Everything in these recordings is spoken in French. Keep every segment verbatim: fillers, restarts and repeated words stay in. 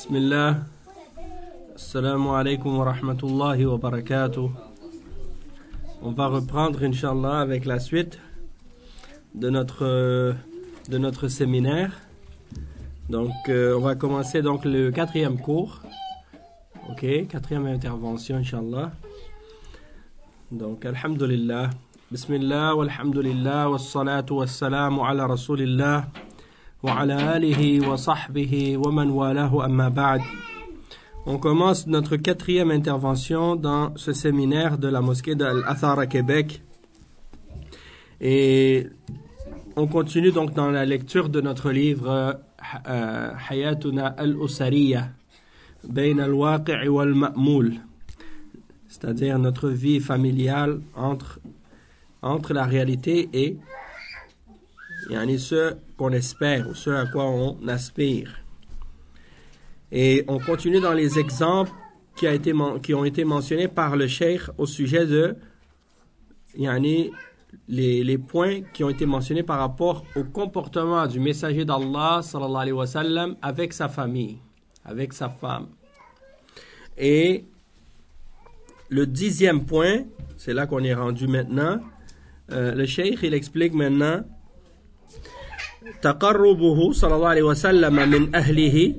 Bismillah. Assalamu alaikum wa rahmatullahi wa barakatuh. On va reprendre, Inch'Allah, avec la suite de notre, de notre séminaire. Donc, euh, on va commencer donc le quatrième cours. Ok, quatrième intervention, Inch'Allah. Donc, alhamdulillah. Bismillah, walhamdulillah, wassalatu wassalamu ala rasulillah, wa ala alihi wa sahbihi wa man walahu amma ba'd. On commence notre quatrième intervention dans ce séminaire de la mosquée d'Al-Athar à Québec. Et on continue donc dans la lecture de notre livre euh, Hayatuna al-Usariya, Bayn al-Waqi' wal-Ma'moul, c'est-à-dire notre vie familiale entre, entre la réalité et yani, ce qu'on espère ou ce à quoi on aspire. Et on continue dans les exemples qui, a été, qui ont été mentionnés par le cheikh au sujet de yani, les, les points qui ont été mentionnés par rapport au comportement du messager d'Allah sallallahu alayhi wa sallam avec sa famille, avec sa femme. Et le dixième point, c'est là qu'on est rendu maintenant, euh, le cheikh il explique maintenant تقربه صلى الله عليه وسلم من أهله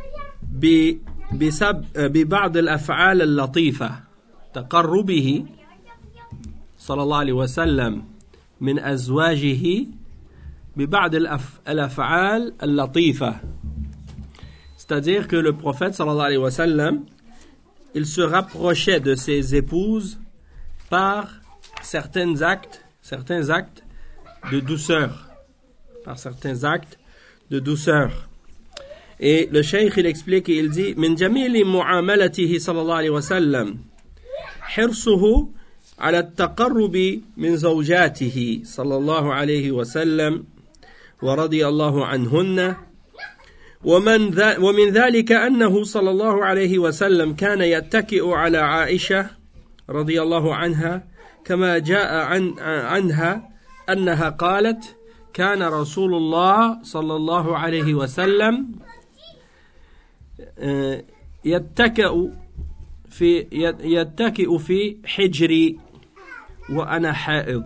بسب ببعض الأفعال اللطيفة تقربه صلى الله عليه وسلم من أزواجه ببعض الأفعال اللطيفة. C'est-à-dire que le prophète sallallahu alayhi wa sallam, il se rapprochait de ses épouses par certains actes, certains actes de douceur, par certains actes de douceur. Et le cheikh il explique et il dit من جميل معاملته صلى الله عليه وسلم حرصه على التقرب من زوجاته صلى الله عليه وسلم ورضي الله عنهن ومن ذا ومن ذلك أنه صلى الله عليه وسلم كان يتكئ على عائشة رضي الله عنها كما جاء عن عنها أنها قالت كان رسول الله صلى الله عليه وسلم يتكئ في يتكئ في حجري وأنا حائض.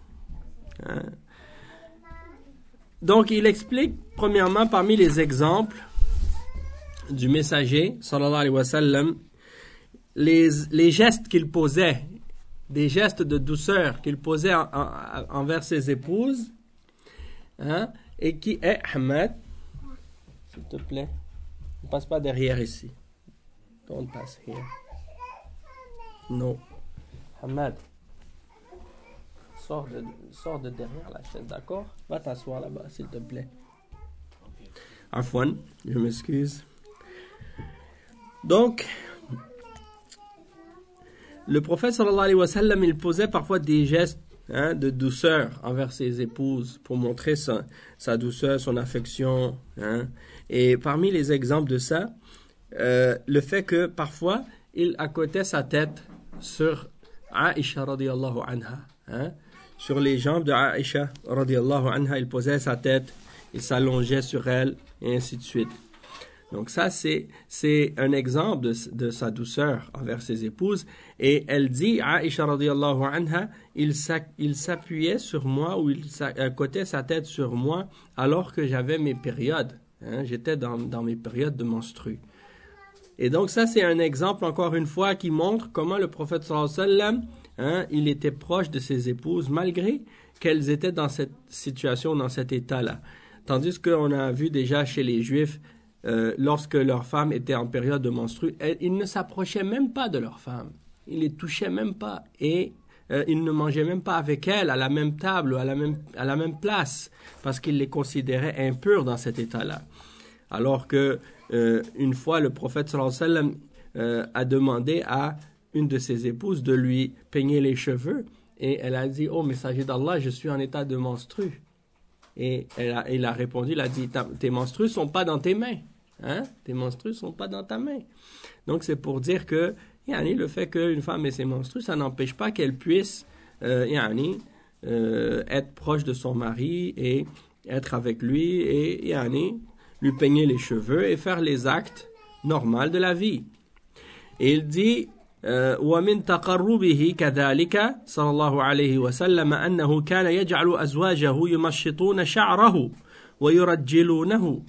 Donc il explique premièrement parmi les exemples du messager sallallahu alayhi wa sallam les, les gestes qu'il posait, des gestes de douceur qu'il posait en, en, envers ses épouses, hein, et qui est Ahmed, s'il te plaît, ne passe pas derrière ici. Don't pass here. No. Ahmed, sors de, sors de derrière la chaise, d'accord? Va t'asseoir là-bas, s'il te plaît. Afwan, je m'excuse. Donc, le prophète sallallahu alayhi wa sallam, il posait parfois des gestes Hein, de douceur envers ses épouses pour montrer sa, sa douceur, son affection. Hein. Et parmi les exemples de ça, euh, le fait que parfois il accotait sa tête sur Aïcha radiyallahu anha, hein, sur les jambes de Aïcha radiyallahu anha, il posait sa tête, il s'allongeait sur elle et ainsi de suite. Donc ça, c'est, c'est un exemple de, de sa douceur envers ses épouses. Et elle dit, Aïcha radiyallahu anha, il, il s'appuyait sur moi ou il accotait sa tête sur moi alors que j'avais mes périodes. Hein, j'étais dans, dans mes périodes de menstrues. Et donc ça, c'est un exemple, encore une fois, qui montre comment le prophète sallallahu alayhi wa sallam, hein, il était proche de ses épouses malgré qu'elles étaient dans cette situation, dans cet état-là. Tandis qu'on a vu déjà chez les Juifs, Euh, lorsque leurs femmes étaient en période de menstrues, ils ne s'approchaient même pas de leurs femmes. Ils les touchaient même pas et euh, ils ne mangeaient même pas avec elles à la même table ou à la même, à la même place parce qu'ils les considéraient impures dans cet état-là. Alors que euh, une fois le prophète sallallahu alayhi wa sallam euh, a demandé à une de ses épouses de lui peigner les cheveux et elle a dit « Oh messager d'Allah, je suis en état de menstru ». Et elle a, il a répondu, il a dit « Tes menstrues sont pas dans tes mains. Hein? Tes menstrues sont pas dans ta main. » Donc c'est pour dire que yani, le fait qu'une femme ait ses menstrues, ça n'empêche pas qu'elle puisse euh, yani, euh, être proche de son mari et être avec lui et yani, lui peigner les cheveux et faire les actes normales de la vie. Et il dit ومن تقربه كذلك صلى الله عليه وسلم أنه كان يجعل أزواجه يمشطون شعره ويرجلونه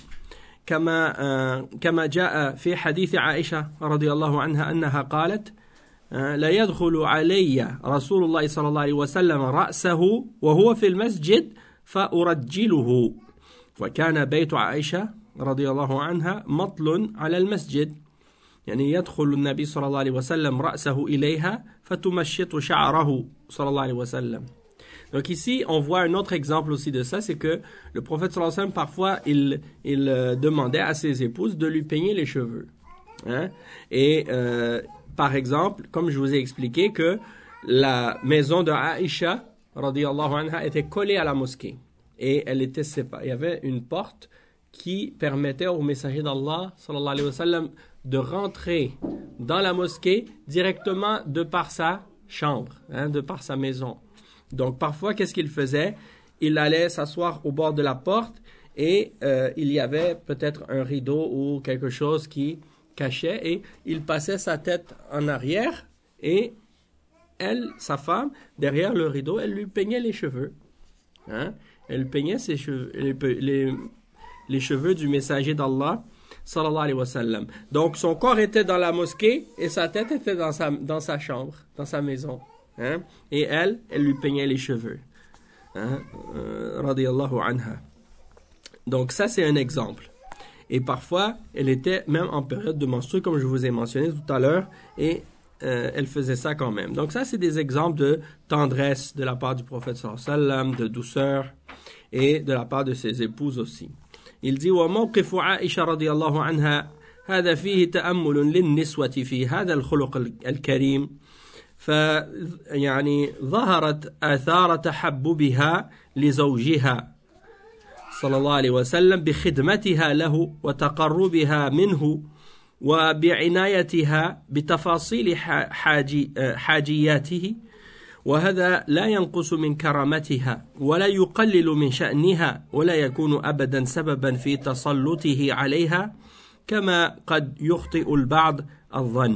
كما كما جاء في حديث عائشة رضي الله عنها أنها قالت لا يدخل علي رسول الله صلى الله عليه وسلم رأسه وهو في المسجد فأرجله وكان بيت عائشة رضي الله عنها مطل على المسجد يعني يدخل النبي صلى الله عليه وسلم رأسه إليها فتمشط شعره صلى الله عليه وسلم. Donc ici, on voit un autre exemple aussi de ça, c'est que le prophète sallallahu alayhi wa sallam, parfois, il, il euh, demandait à ses épouses de lui peigner les cheveux. Hein? Et euh, par exemple, comme je vous ai expliqué, que la maison de Aïcha, radiyallahu anha, était collée à la mosquée. Et elle était séparée. Il y avait une porte qui permettait au messager d'Allah, sallallahu alayhi wa sallam, de rentrer dans la mosquée directement de par sa chambre, hein, de par sa maison. Donc parfois, qu'est-ce qu'il faisait? Il allait s'asseoir au bord de la porte et euh, il y avait peut-être un rideau ou quelque chose qui cachait et il passait sa tête en arrière et elle, sa femme, derrière le rideau, elle lui peignait les cheveux. Hein? Elle peignait ses cheveux, les, les, les cheveux du messager d'Allah, sallallahu alayhi wa sallam. Donc son corps était dans la mosquée et sa tête était dans sa, dans sa chambre, dans sa maison. Hein? Et elle, elle lui peignait les cheveux. Hein? Euh, radiyallahu anha. Donc ça, c'est un exemple. Et parfois, elle était même en période de menstru, comme je vous ai mentionné tout à l'heure, et euh, elle faisait ça quand même. Donc ça, c'est des exemples de tendresse de la part du prophète sallallahu alayhi wa sallam, de douceur, et de la part de ses épouses aussi. Il dit وموقف عائشة رضي الله عنها هذا فيه تأمل للنسوة في هذا الخلق الكريم فيعني ظهرت آثار تحببها لزوجها صلى الله عليه وسلم بخدمتها له وتقربها منه وبعنايتها بتفاصيل حاجي حاجياته وهذا لا ينقص من كرامتها ولا يقلل من شأنها ولا يكون أبدا سببا في تسلطه عليها كما قد يخطئ البعض الظن.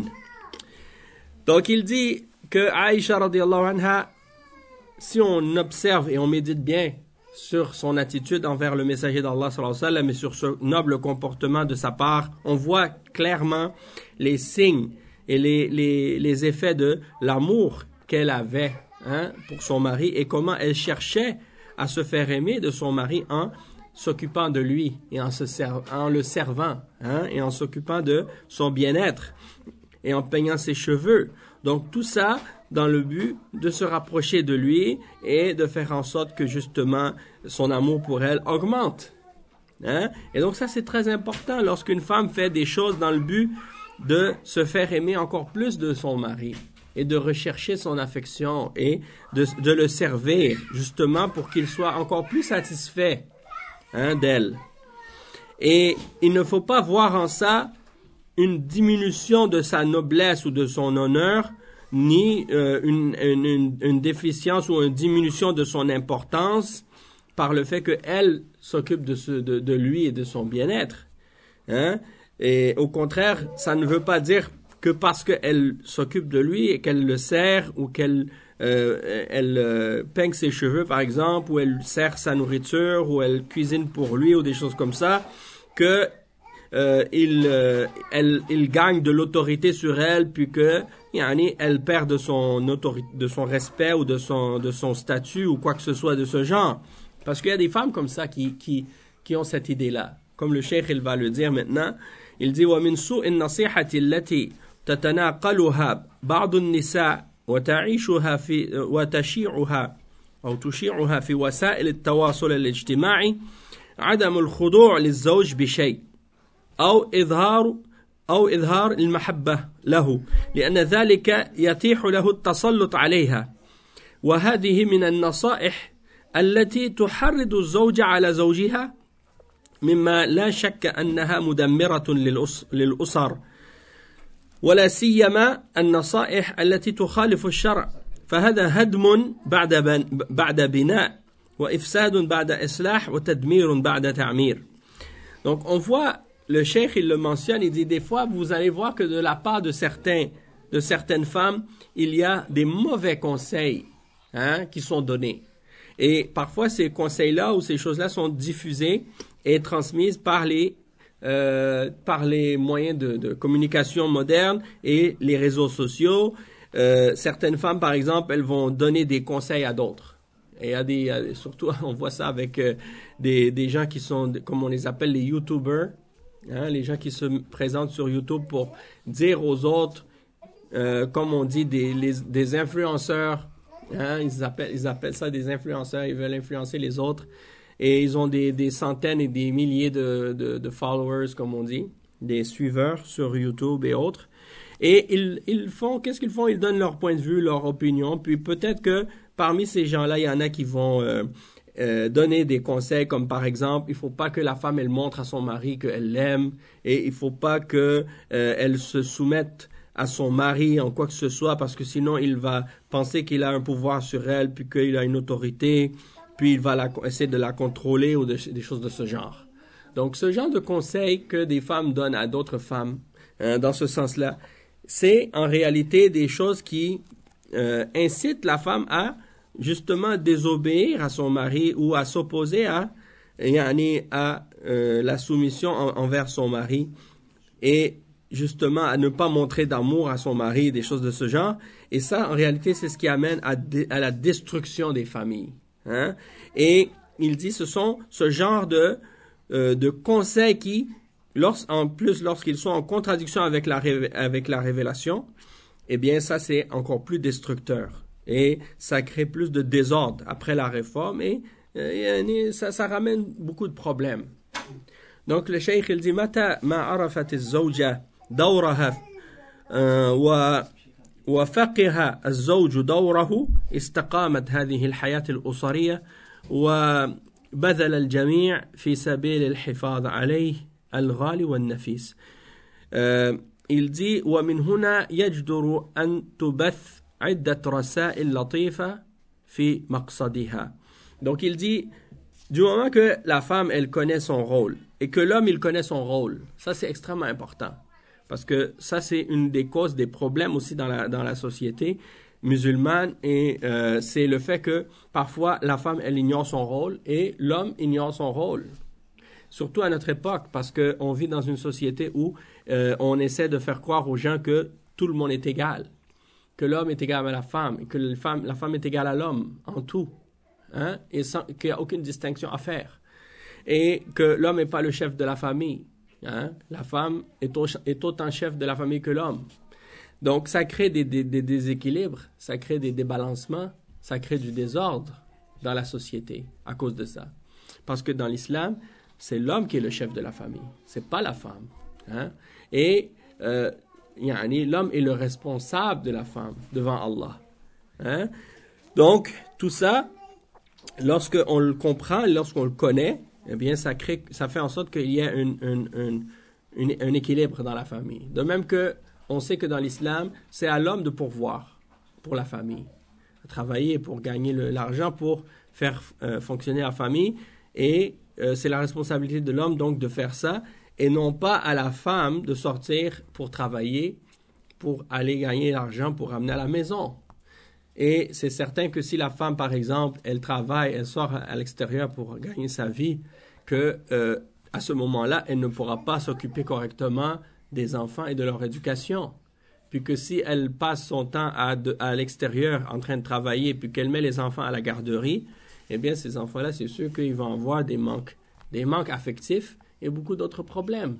Donc il dit que Aïcha radiyallahu anha, si on observe et on médite bien sur son attitude envers le messager d'Allah sallallahu alayhi wa sallam et sur ce noble comportement de sa part, on voit clairement les signes et les, les, les effets de l'amour qu'elle avait, hein, pour son mari et comment elle cherchait à se faire aimer de son mari en s'occupant de lui et en, se serv- en le servant, hein, et en s'occupant de son bien-être et en peignant ses cheveux. Donc tout ça dans le but de se rapprocher de lui et de faire en sorte que justement son amour pour elle augmente. Hein? Et donc ça c'est très important lorsqu'une femme fait des choses dans le but de se faire aimer encore plus de son mari et de rechercher son affection et de, de le servir justement pour qu'il soit encore plus satisfait, hein, d'elle. Et il ne faut pas voir en ça une diminution de sa noblesse ou de son honneur, ni euh, une, une, une déficience ou une diminution de son importance par le fait qu'elle s'occupe de, ce, de, de lui et de son bien-être. Hein? Et au contraire, ça ne veut pas dire que parce qu'elle s'occupe de lui et qu'elle le sert ou qu'elle euh, elle euh, peigne ses cheveux par exemple, ou elle sert sa nourriture ou elle cuisine pour lui ou des choses comme ça, que euh, il, euh, elle, il gagne de l'autorité sur elle puis que yani, elle perd de son autorité, de son respect ou de son, de son statut ou quoi que ce soit de ce genre. Parce qu'il y a des femmes comme ça qui, qui, qui ont cette idée-là. Comme le cheikh il va le dire maintenant, il dit وَمِنْ سُوءِ النَّصِيحَةِ الَّتِي تتناقلها بعض النساء وتعيشها في وتشيعها أو تشيعها في وسائل التواصل الاجتماعي عدم الخضوع للزوج بشيء أو إظهار أو إظهار المحبة له لأن ذلك يتيح له التسلط عليها وهذه من النصائح التي تحرض الزوج على زوجها مما لا شك أنها مدمرة للأسر ولا سيما النصائح التي تخالف الشرع فهذا هدم بعد بعد بناء وإفساد بعد إصلاح وتدمير بعد تعمير. Donc on voit le cheikh, il le mentionne, il dit des fois, vous allez voir que de la part de certains, de certaines femmes, il y a des mauvais conseils hein, qui sont donnés. Et parfois, ces conseils-là ou ces choses-là sont diffusées et transmises par les, euh, par les moyens de, de communication modernes et les réseaux sociaux. Euh, certaines femmes, par exemple, elles vont donner des conseils à d'autres. Et il y a des, surtout, on voit ça avec euh, des, des gens qui sont, comme on les appelle, les YouTubers, hein, les gens qui se présentent sur YouTube pour dire aux autres, euh, comme on dit, des, les, des influenceurs. Hein, ils, appellent, ils appellent ça des influenceurs, ils veulent influencer les autres. Et ils ont des, des centaines et des milliers de, de, de followers, comme on dit, des suiveurs sur YouTube et autres. Et ils, ils font, qu'est-ce qu'ils font? Ils donnent leur point de vue, leur opinion. Puis peut-être que parmi ces gens-là, il y en a qui vont euh, euh, donner des conseils, comme par exemple, il faut pas que la femme, elle montre à son mari qu'elle l'aime. Et il faut pas que euh, elle se soumette à son mari en quoi que ce soit, parce que sinon il va penser qu'il a un pouvoir sur elle, puis qu'il a une autorité, puis il va la, essayer de la contrôler ou de, des choses de ce genre. Donc ce genre de conseils que des femmes donnent à d'autres femmes, hein, dans ce sens-là, c'est en réalité des choses qui euh, incitent la femme à justement désobéir à son mari ou à s'opposer à, à euh, la soumission en, envers son mari et justement à ne pas montrer d'amour à son mari, des choses de ce genre. Et ça, en réalité, c'est ce qui amène à, de, à la destruction des familles. Hein? Et il dit, ce sont ce genre de, euh, de conseils qui, lors, en plus, lorsqu'ils sont en contradiction avec la, avec la révélation, eh bien, ça, c'est encore plus destructeur. Et ça crée plus de désordre après la réforme et euh, ça, ça ramène beaucoup de problèmes. Donc, le cheikh, il dit, متى ما عرفت الزوجة دورها وفقه الزوج دوره استقامت هذه الحياة الأسرية وبذل الجميع في سبيل الحفاظ عليه الغالي والنفيس. Il dit ومن هنا يجدر أن تبث عدة رسائل لطيفة في مقصدها. Donc il dit du moment que la femme elle connaît son rôle et que l'homme il connaît son rôle, ça c'est extrêmement important. Parce que ça, c'est une des causes des problèmes aussi dans la, dans la société musulmane. Et euh, c'est le fait que parfois, la femme, elle ignore son rôle et l'homme ignore son rôle. Surtout à notre époque, parce qu'on vit dans une société où euh, on essaie de faire croire aux gens que tout le monde est égal. Que l'homme est égal à la femme, et que la femme, la femme est égale à l'homme en tout. Hein, et sans, qu'il n'y a aucune distinction à faire. Et que l'homme n'est pas le chef de la famille. Hein? La femme est, au, est autant chef de la famille que l'homme. Donc, ça crée des, des, des déséquilibres, ça crée des débalancements, ça crée du désordre dans la société à cause de ça. Parce que dans l'islam, c'est l'homme qui est le chef de la famille, c'est pas la femme. Hein? Et euh, l'homme est le responsable de la femme devant Allah. Hein? Donc, tout ça, lorsqu'on le comprend, lorsqu'on le connaît, eh bien, ça crée, ça fait en sorte qu'il y a une, une, une, une, un équilibre dans la famille. De même que on sait que dans l'islam, c'est à l'homme de pourvoir pour la famille, à travailler pour gagner le, l'argent pour faire euh, fonctionner la famille, et euh, c'est la responsabilité de l'homme donc de faire ça, et non pas à la femme de sortir pour travailler, pour aller gagner l'argent pour ramener à la maison. Et c'est certain que si la femme, par exemple, elle travaille, elle sort à l'extérieur pour gagner sa vie, que euh, à ce moment-là, elle ne pourra pas s'occuper correctement des enfants et de leur éducation. Puis que si elle passe son temps à, de, à l'extérieur en train de travailler, puis qu'elle met les enfants à la garderie, eh bien, ces enfants-là, c'est sûr qu'ils vont avoir des manques, des manques affectifs et beaucoup d'autres problèmes.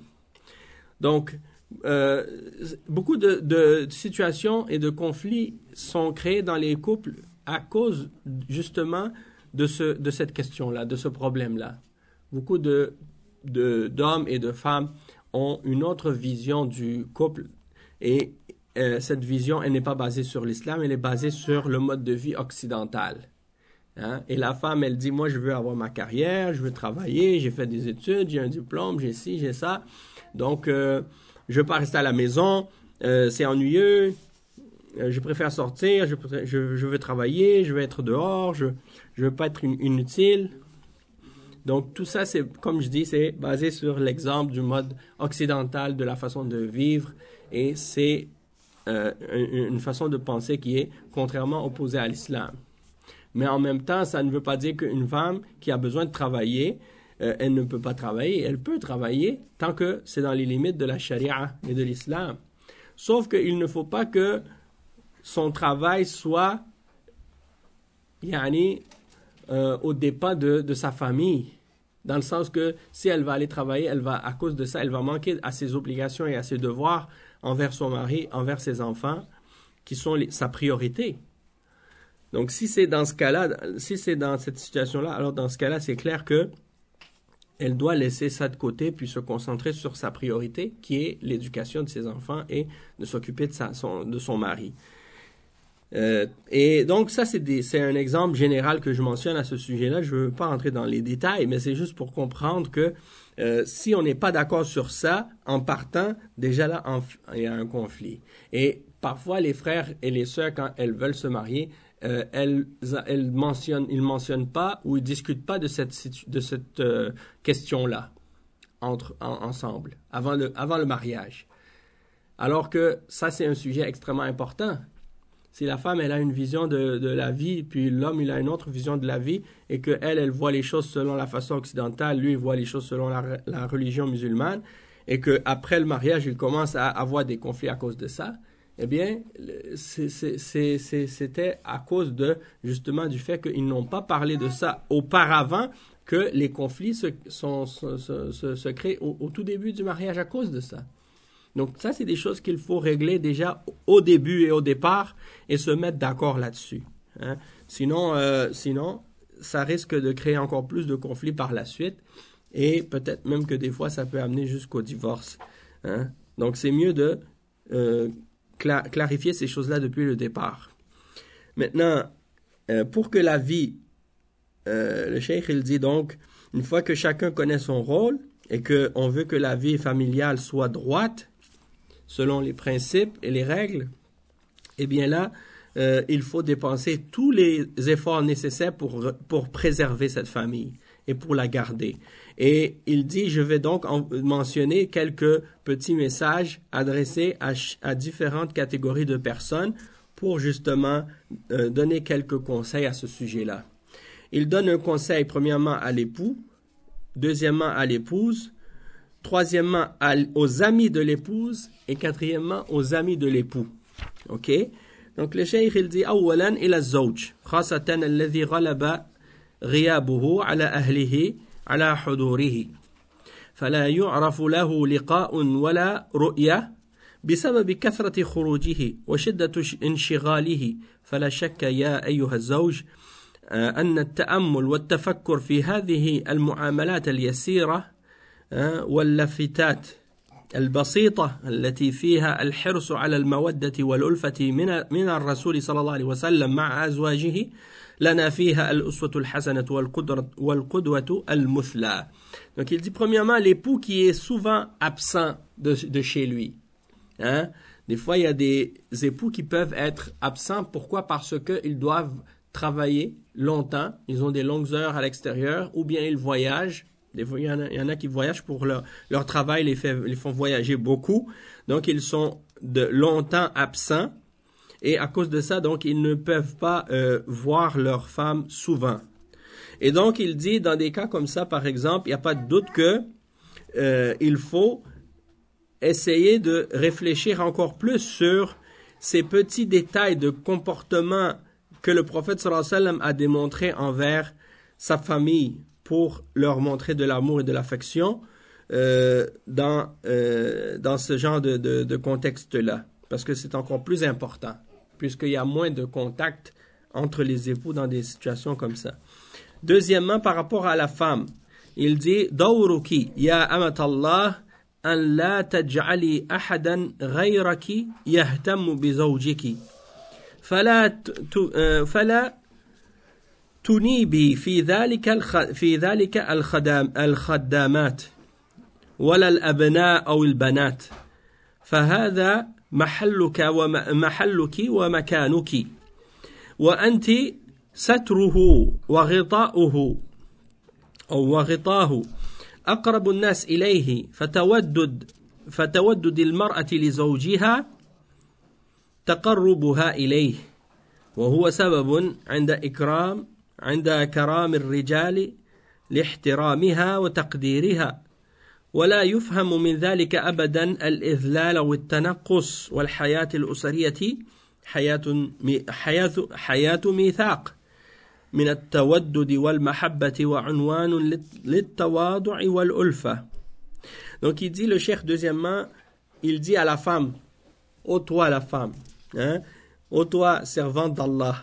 Donc, Euh, beaucoup de, de situations et de conflits sont créés dans les couples à cause justement de, ce, de cette question-là, de ce problème-là. Beaucoup de, de, d'hommes et de femmes ont une autre vision du couple et euh, cette vision, elle n'est pas basée sur l'islam, elle est basée sur le mode de vie occidental. Hein? Et la femme, elle dit, moi je veux avoir ma carrière, je veux travailler, j'ai fait des études, j'ai un diplôme, j'ai ci, j'ai ça. Donc, euh, je ne veux pas rester à la maison, euh, c'est ennuyeux, euh, je préfère sortir, je, je, je veux travailler, je veux être dehors, je ne veux pas être in, inutile. Donc tout ça, c'est, comme je dis, c'est basé sur l'exemple du mode occidental de la façon de vivre et c'est euh, une, une façon de penser qui est contrairement opposée à l'islam. Mais en même temps, ça ne veut pas dire qu'une femme qui a besoin de travailler, euh, elle ne peut pas travailler. Elle peut travailler tant que c'est dans les limites de la charia et de l'islam. Sauf qu'il ne faut pas que son travail soit yani, euh, au dépens de, de sa famille. Dans le sens que si elle va aller travailler, elle va, à cause de ça, elle va manquer à ses obligations et à ses devoirs envers son mari, envers ses enfants, qui sont les, sa priorité. Donc, si c'est dans ce cas-là, si c'est dans cette situation-là, alors dans ce cas-là, c'est clair que elle doit laisser ça de côté puis se concentrer sur sa priorité, qui est l'éducation de ses enfants et de s'occuper de, sa, son, de son mari. Euh, et donc, ça, c'est, des, c'est un exemple général que je mentionne à ce sujet-là. Je ne veux pas entrer dans les détails, mais c'est juste pour comprendre que euh, si on n'est pas d'accord sur ça, en partant, déjà là, en, il y a un conflit. Et parfois, les frères et les sœurs, quand elles veulent se marier, Euh, elles, elles mentionnent, ils ne mentionnent pas ou ils ne discutent pas de cette, de cette euh, question-là entre, en, ensemble, avant le, avant le mariage. Alors que ça, c'est un sujet extrêmement important. Si la femme, elle a une vision de, de la vie, puis l'homme, il a une autre vision de la vie, et qu'elle, elle voit les choses selon la façon occidentale, lui, il voit les choses selon la, la religion musulmane, et qu'après le mariage, il commence à avoir des conflits à cause de ça, eh bien, c'est, c'est, c'est, c'est, c'était à cause de, justement, du fait qu'ils n'ont pas parlé de ça auparavant que les conflits se, sont, se, se, se créent au, au tout début du mariage à cause de ça. Donc, ça, c'est des choses qu'il faut régler déjà au début et au départ et se mettre d'accord là-dessus. Hein. Sinon, euh, sinon, ça risque de créer encore plus de conflits par la suite et peut-être même que des fois, ça peut amener jusqu'au divorce. Hein. Donc, c'est mieux de... Euh, clarifier ces choses-là depuis le départ. Maintenant, euh, pour que la vie, euh, le cheikh il dit donc, une fois que chacun connaît son rôle et qu'on veut que la vie familiale soit droite, selon les principes et les règles, eh bien là, euh, il faut dépenser tous les efforts nécessaires pour, pour préserver cette famille et pour la garder. Et il dit, je vais donc en mentionner quelques petits messages adressés à, à différentes catégories de personnes pour justement euh, donner quelques conseils à ce sujet-là. Il donne un conseil premièrement à l'époux, deuxièmement à l'épouse, troisièmement à, aux amis de l'épouse et quatrièmement aux amis de l'époux. Ok? Donc le cheikh il dit, أولا إلى الزوج خاصة الذي غلب غيابه على أهله على حضوره فلا يعرف له لقاء ولا رؤية بسبب كثرة خروجه وشدة انشغاله فلا شك يا أيها الزوج أن التأمل والتفكر في هذه المعاملات اليسيرة واللفتات البسيطة التي فيها الحرص على المودة والألفة من من الرسول صلى الله عليه وسلم مع أزواجه لنا فيها الأسوة الحسنة والقدرة والقدوة المثلى. Donc il dit premièrement l'époux qui est souvent absent de, de chez lui. Hein? Des fois il y a des époux qui peuvent être absents. Pourquoi? Parce qu'ils doivent travailler longtemps, ils ont des longues heures à l'extérieur ou bien ils voyagent. Des fois, il y en a, il y en a qui voyagent pour leur, leur travail, les, fait, les font voyager beaucoup. Donc, ils sont de longtemps absents. Et à cause de ça, donc, ils ne peuvent pas euh, voir leur femme souvent. Et donc, il dit, dans des cas comme ça, par exemple, il n'y a pas de doute que euh, il faut essayer de réfléchir encore plus sur ces petits détails de comportement que le prophète sallallahu alayhi wa sallam a démontré envers sa famille, pour leur montrer de l'amour et de l'affection euh, dans, euh, dans ce genre de, de, de contexte-là. Parce que c'est encore plus important, puisqu'il y a moins de contact entre les époux dans des situations comme ça. Deuxièmement, par rapport à la femme, il dit « Dawruki, ya amatallah, an la taj'ali ahadan ghayraki yahtammu bizawjiki. Fala fala تنيبي في ذلك الخ... في ذلك الخدام الخدامات ولا الأبناء أو البنات فهذا محلك ومحلك ومكانك وأنت ستره وغطاؤه أو وغطاه أقرب الناس إليه فتودد فتودد المرأة لزوجها تقربها إليه وهو سبب عند إكرام عند كرام الرجال لاحترامها وتقديرها ولا يفهم من ذلك أبدا الإذلال والتنقص والحياة الأسرية حياة حياة حياة ميثاق من التودد والمحبة وعنوان للتواضع والألفة. Donc il dit le cheikh deuxièmement, il dit à la femme, ô toi la femme, hein, ô toi servante d'Allah,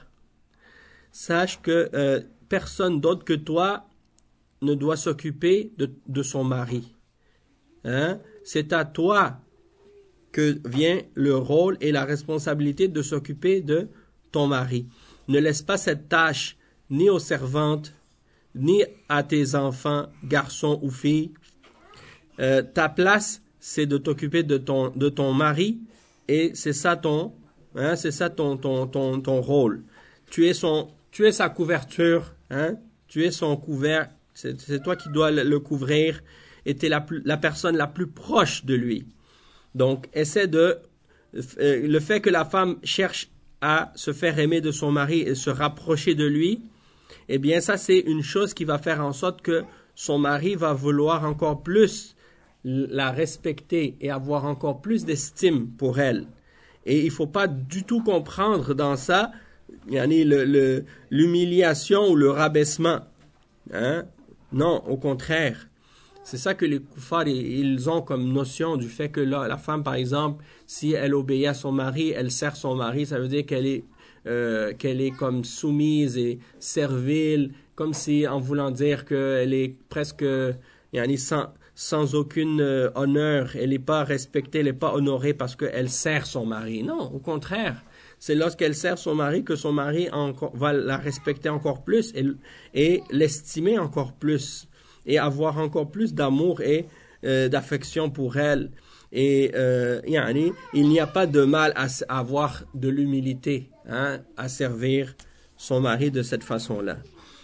sache que euh, personne d'autre que toi ne doit s'occuper de, de son mari. Hein? C'est à toi que vient le rôle et la responsabilité de s'occuper de ton mari. Ne laisse pas cette tâche ni aux servantes, ni à tes enfants, garçons ou filles. Euh, ta place, c'est de t'occuper de ton, de ton mari et c'est ça ton, hein, c'est ça ton, ton, ton, ton rôle. Tu es son, tu es sa couverture, hein? Tu es son couvert, c'est, c'est toi qui dois le, le couvrir et tu es la, plus, la personne la plus proche de lui. Donc, essaie de, euh, le fait que la femme cherche à se faire aimer de son mari et se rapprocher de lui, eh bien, ça, c'est une chose qui va faire en sorte que son mari va vouloir encore plus la respecter et avoir encore plus d'estime pour elle. Et il ne faut pas du tout comprendre dans ça yani le, le, l'humiliation ou le rabaissement. Hein? Non, au contraire. C'est ça que les koufars, ils ont comme notion du fait que là, la femme, par exemple, si elle obéit à son mari, elle sert son mari, ça veut dire qu'elle est, euh, qu'elle est comme soumise et servile, comme si en voulant dire qu'elle est presque yani, sans, sans aucun euh, honneur, elle n'est pas respectée, elle n'est pas honorée parce qu'elle sert son mari. Non, au contraire. C'est lorsqu'elle sert son mari que son mari encore, va la respecter encore plus et, et l'estimer encore plus. Et avoir encore plus d'amour et euh, d'affection pour elle. Et euh, yani, il n'y a pas de mal à, à avoir de l'humilité, hein, à servir son mari de cette façon-là.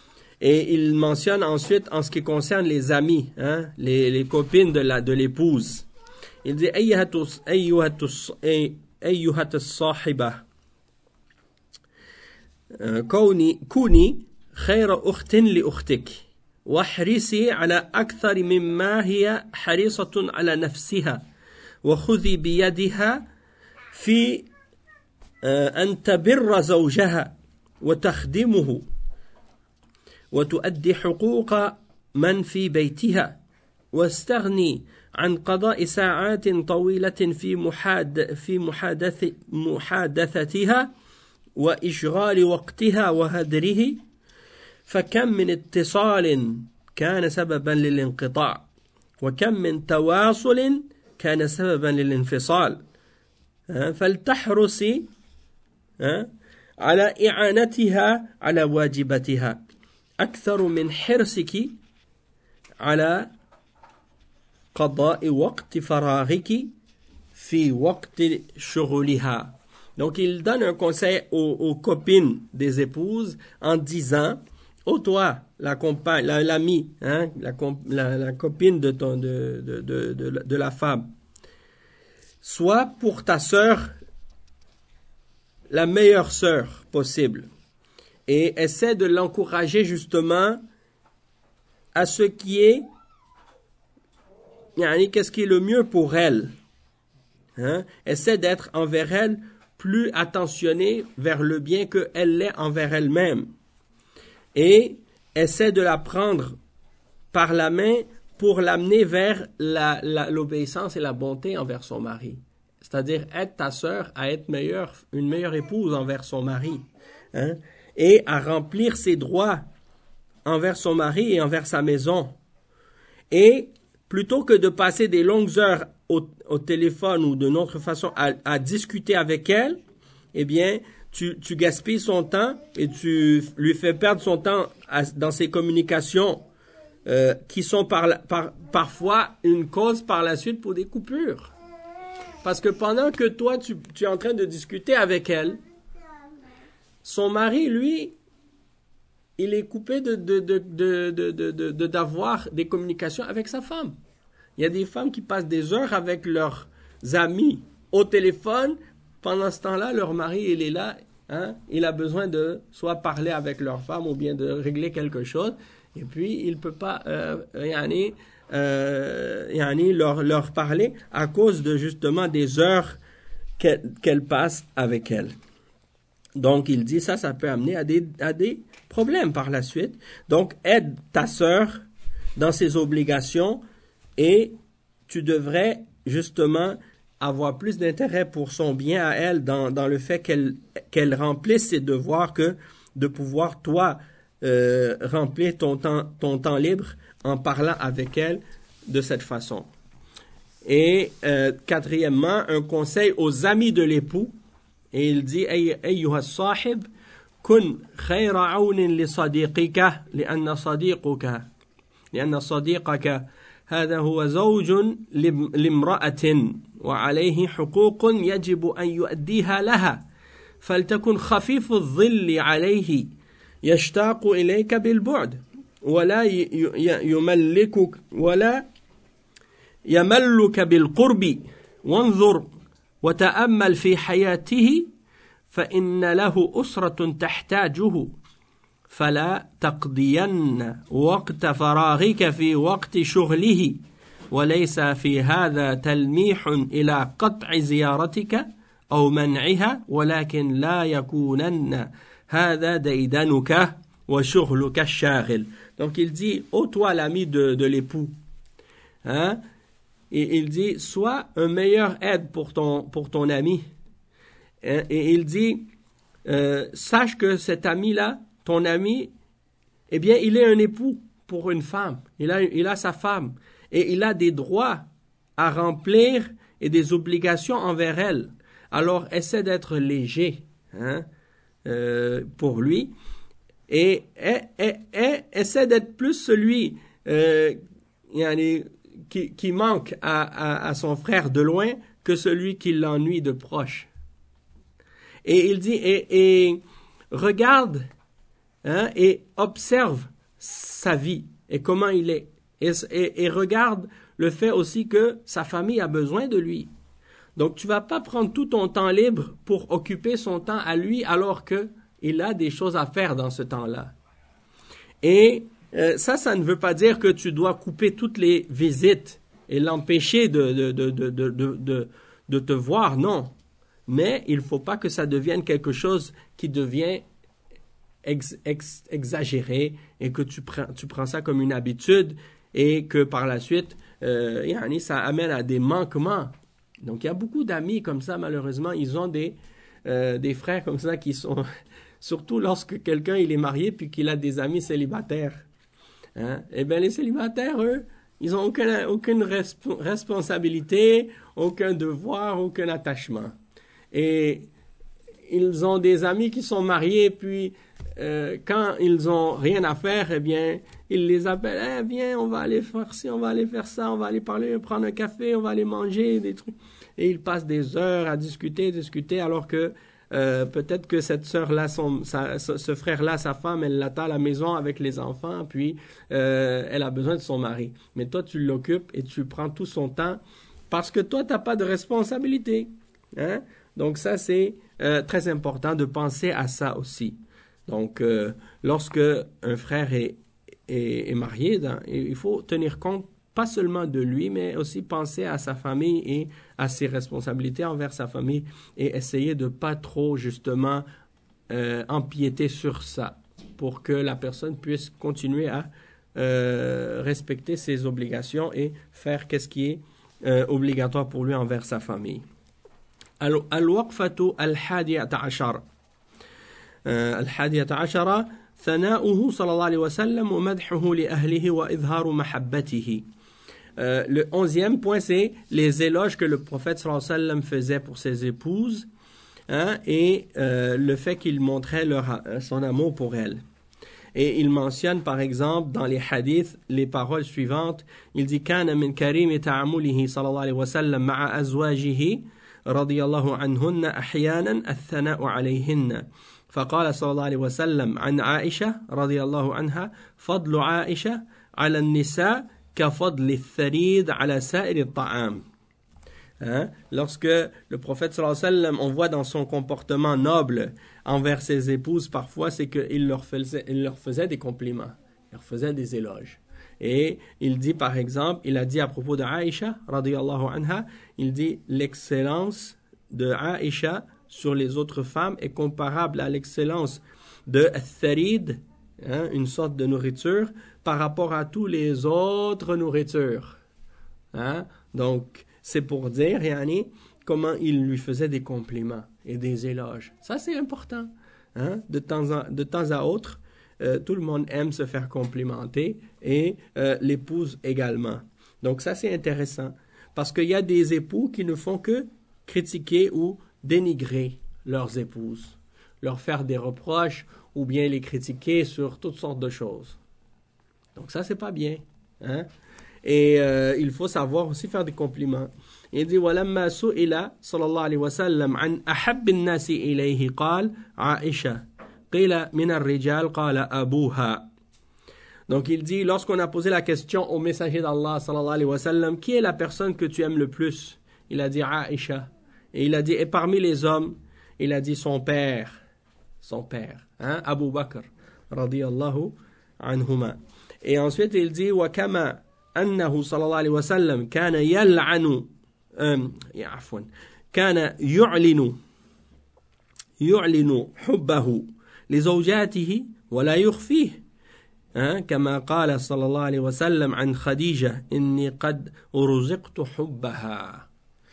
Et il mentionne ensuite en ce qui concerne les amis, hein, les, les copines de, la, de l'épouse. Il dit أيها الصاحبة كوني كوني خير أخت لأختك واحرصي على أكثر مما هي حريصة على نفسها وخذي بيدها في أن تبر زوجها وتخدمه وتؤدي حقوق من في بيتها واستغني عن قضاء ساعات طويلة في محاد في محادث محادثتها وإشغال وقتها وهدره فكم من اتصال كان سببا للانقطاع وكم من تواصل كان سببا للانفصال فلتحرصي على إعانتها على واجباتها أكثر من حرصك على قضاء وقت فراغك في وقت شغلها. Donc il donne un conseil aux, aux copines des épouses en disant: ô toi, la compagne, la, l'amie, hein, la, la, la copine de, ton, de, de, de, de, de la femme, sois pour ta sœur la meilleure sœur possible et essaie de l'encourager justement à ce qui est, yani, qu'est-ce qui est le mieux pour elle. Hein? Essaie d'être envers elle plus attentionnée vers le bien qu'elle l'est envers elle-même. Et essaie de la prendre par la main pour l'amener vers la, la, l'obéissance et la bonté envers son mari. C'est-à-dire aide ta sœur à être meilleure, une meilleure épouse envers son mari. Hein? Et à remplir ses droits envers son mari et envers sa maison. Et plutôt que de passer des longues heures au, au téléphone ou d'une autre façon à, à discuter avec elle, eh bien, tu, tu gaspilles son temps et tu lui fais perdre son temps à, dans ses communications euh, qui sont par, par, parfois une cause par la suite pour des coupures. Parce que pendant que toi, tu, tu es en train de discuter avec elle, son mari, lui, il est coupé de, de, de, de, de, de, de, de, d'avoir des communications avec sa femme. Il y a des femmes qui passent des heures avec leurs amis au téléphone. Pendant ce temps-là, leur mari, il est là. Hein? Il a besoin de soit parler avec leur femme ou bien de régler quelque chose. Et puis, il ne peut pas euh, yani, euh, yani, leur, leur parler à cause de justement des heures qu'elle, qu'elle passe avec elle. Donc, il dit ça, ça peut amener à des, à des problèmes par la suite. Donc, aide ta sœur dans ses obligations et tu devrais justement avoir plus d'intérêt pour son bien à elle dans, dans le fait qu'elle, qu'elle remplisse ses devoirs que de pouvoir, toi, euh, remplir ton temps, ton temps libre en parlant avec elle de cette façon. Et euh, quatrièmement, un conseil aux amis de l'époux. Et il dit, أيها الصاحب كن خير عون لصديقك لأن صديقك لأن صديقك هذا هو زوج لامرأة وعليه حقوق يجب أن يؤديها لها فلتكن خفيف الظل عليه يشتاق إليك بالبعد ولا يملكك ولا يملك بالقرب وانظر وتأمل في حياته فإن له أسرة تحتاجه فلا تقضين وقت فراغك في وقت شغله وليس في هذا تلميح إلى قطع زيارتك أو منعها ولكن لا يكونن هذا ديدنك وشغلك الشاغل. Donc il dit, ô toi l'ami de, de l'époux, hein, et il dit, sois un meilleur aide pour ton, pour ton ami. Et, et il dit, euh, sache que cet ami-là, ton ami, eh bien, il est un époux pour une femme. Il a, il a sa femme. Et il a des droits à remplir et des obligations envers elle. Alors, essaie d'être léger, hein, euh, pour lui. Et, et, et, et essaie d'être plus celui euh, qui, qui manque à, à, à son frère de loin que celui qui l'ennuie de proche. Et il dit, et, et regarde, hein, et observe sa vie et comment il est. Et, et, et regarde le fait aussi que sa famille a besoin de lui. Donc, tu vas pas prendre tout ton temps libre pour occuper son temps à lui alors que il a des choses à faire dans ce temps-là. Et euh, ça, ça ne veut pas dire que tu dois couper toutes les visites et l'empêcher de, de, de, de, de, de, de te voir, non. Mais il ne faut pas que ça devienne quelque chose qui devient ex, ex, exagéré et que tu prends, tu prends ça comme une habitude et que par la suite, euh, yani, ça amène à des manquements. Donc, il y a beaucoup d'amis comme ça, malheureusement, ils ont des, euh, des frères comme ça qui sont... Surtout lorsque quelqu'un il est marié puis qu'il a des amis célibataires. Hein? Eh bien, les célibataires, eux, ils n'ont aucun, aucune resp- responsabilité, aucun devoir, aucun attachement. Et ils ont des amis qui sont mariés, puis euh, quand ils n'ont rien à faire, eh bien, ils les appellent, eh, viens, on va aller faire ci, on va aller faire ça, on va aller parler, prendre un café, on va aller manger, des trucs. Et ils passent des heures à discuter, discuter, alors que Euh, peut-être que cette sœur-là, son, sa, ce frère-là, sa femme, elle l'attend à la maison avec les enfants, puis euh, elle a besoin de son mari. Mais toi, tu l'occupes et tu prends tout son temps parce que toi, tu n'as pas de responsabilité. Hein? Donc ça, c'est euh, très important de penser à ça aussi. Donc, euh, lorsque un frère est, est, est marié, dans, il faut tenir compte pas seulement de lui, mais aussi penser à sa famille et à ses responsabilités envers sa famille et essayer de pas trop, justement, euh, empiéter sur ça pour que la personne puisse continuer à euh, respecter ses obligations et faire qu'est-ce qui est euh, obligatoire pour lui envers sa famille. Al-waqfatu al-hadiyata ashara. Al-hadiyata ashara, ثناؤه صلى الله عليه وسلم ومدحه لأهله وإظهار محبته. Euh, le onzième point, c'est les éloges que le prophète sallallahu alayhi wa sallam faisait pour ses épouses, hein, et euh, le fait qu'il montrait leur, son amour pour elles. Et il mentionne par exemple dans les hadiths les paroles suivantes. Il dit كان من كريم تعامله صلى الله عليه وسلم مع أزواجه رضي الله عنهن أحيانا الثناء عليهن فقال صلى الله عليه وسلم عن عائشة رضي الله عنها فضل عائشة على النساء كفضل الثريد على سائر الطعام. Hein? Lorsque le prophète sallallahu alayhi wa sallam, on voit dans son comportement noble envers ses épouses, parfois c'est qu'il leur faisait, il leur faisait des compliments, il leur faisait des éloges. Et il dit par exemple, il a dit à propos de Aïcha, radiyallahu anha, il dit l'excellence de Aïcha sur les autres femmes est comparable à l'excellence de Tharid, hein, une sorte de nourriture, par rapport à tous les autres nourritures. Hein? Donc, c'est pour dire, yani, comment il lui faisait des compliments et des éloges. Ça, c'est important. Hein? De temps à, de temps à autre, euh, tout le monde aime se faire complimenter et euh, l'épouse également. Donc, ça, c'est intéressant. Parce qu'il y a des époux qui ne font que critiquer ou dénigrer leurs épouses, leur faire des reproches ou bien les critiquer sur toutes sortes de choses. Donc, ça, c'est pas bien. Hein? Et euh, il faut savoir aussi faire des compliments. Il dit وَلَمَّا سُئِلَ صلى الله عليه وسلم عن أحب الناس إليه قال عائشة قيل من الرجال قال أبوها. Donc il dit, lorsqu'on a posé la question au messager d'Allah sallallahu alayhi wa sallam, qui est la personne que tu aimes le plus? Il a dit Aïcha. Et il a dit, et parmi les hommes, il a dit son père, son père, hein, Abu Bakr radiyallahu anhuma. Et ensuite il dit وَكَمَا أنه صلى الله عليه وسلم كان يلعن عفوا كان يعلن يعلن حبه لزوجاته ولا يخفيه كما قال صلى الله عليه وسلم عن خديجة إني قد رزقت حبها.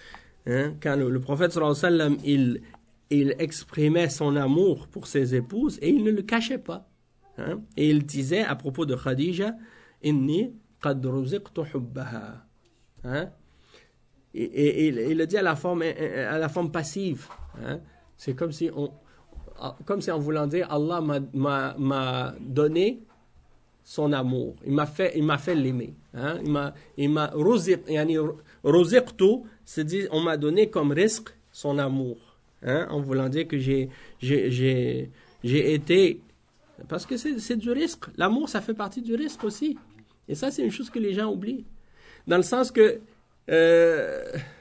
Quand le, le prophète صلى الله عليه وسلم il, il exprimait son amour pour ses épouses et il ne le cachait pas. Hein? Et il disait à propos de Khadija إني قد رزقت حبها. Hein? Et, et, et il le dit à la forme, à la forme passive. Hein? C'est comme si, on, comme si en voulant dire Allah m'a, m'a, m'a donné son amour. Il m'a fait, il m'a fait l'aimer. Hein? Il m'a, il m'a ruziq, yani, ruziqtu, c'est dire on m'a donné comme risque son amour. Hein? En voulant dire que j'ai, j'ai, j'ai, j'ai été, parce que c'est, c'est du risque. L'amour, ça fait partie du risque aussi. Et ça, c'est une chose que les gens oublient. Dans le sens que euh,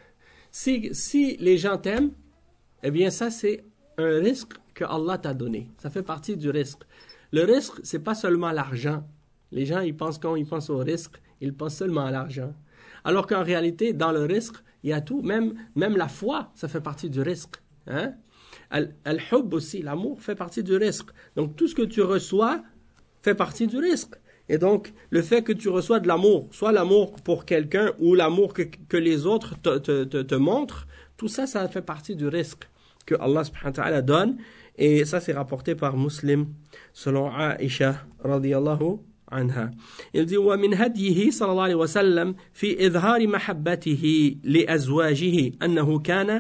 si, si les gens t'aiment, eh bien ça, c'est un risque que Allah t'a donné. Ça fait partie du risque. Le risque, c'est pas seulement l'argent. Les gens, ils pensent quand ils pensent au risque, ils pensent seulement à l'argent. Alors qu'en réalité, dans le risque, il y a tout. Même, même la foi, ça fait partie du risque. Hein? Al-hub aussi, l'amour fait partie du risque. Donc tout ce que tu reçois fait partie du risque. Et donc, le fait que tu reçois de l'amour, soit l'amour pour quelqu'un ou l'amour que, que les autres te, te, te, te montrent, tout ça, ça fait partie du risque que Allah subhanahu wa ta'ala donne. Et ça, c'est rapporté par Muslim, selon Aïcha, radiyallahu anha. Il dit, وَمِنْ هَدْيِهِ صلى الله عليه وسلم في إظهار محبته لأزواجه أنه كان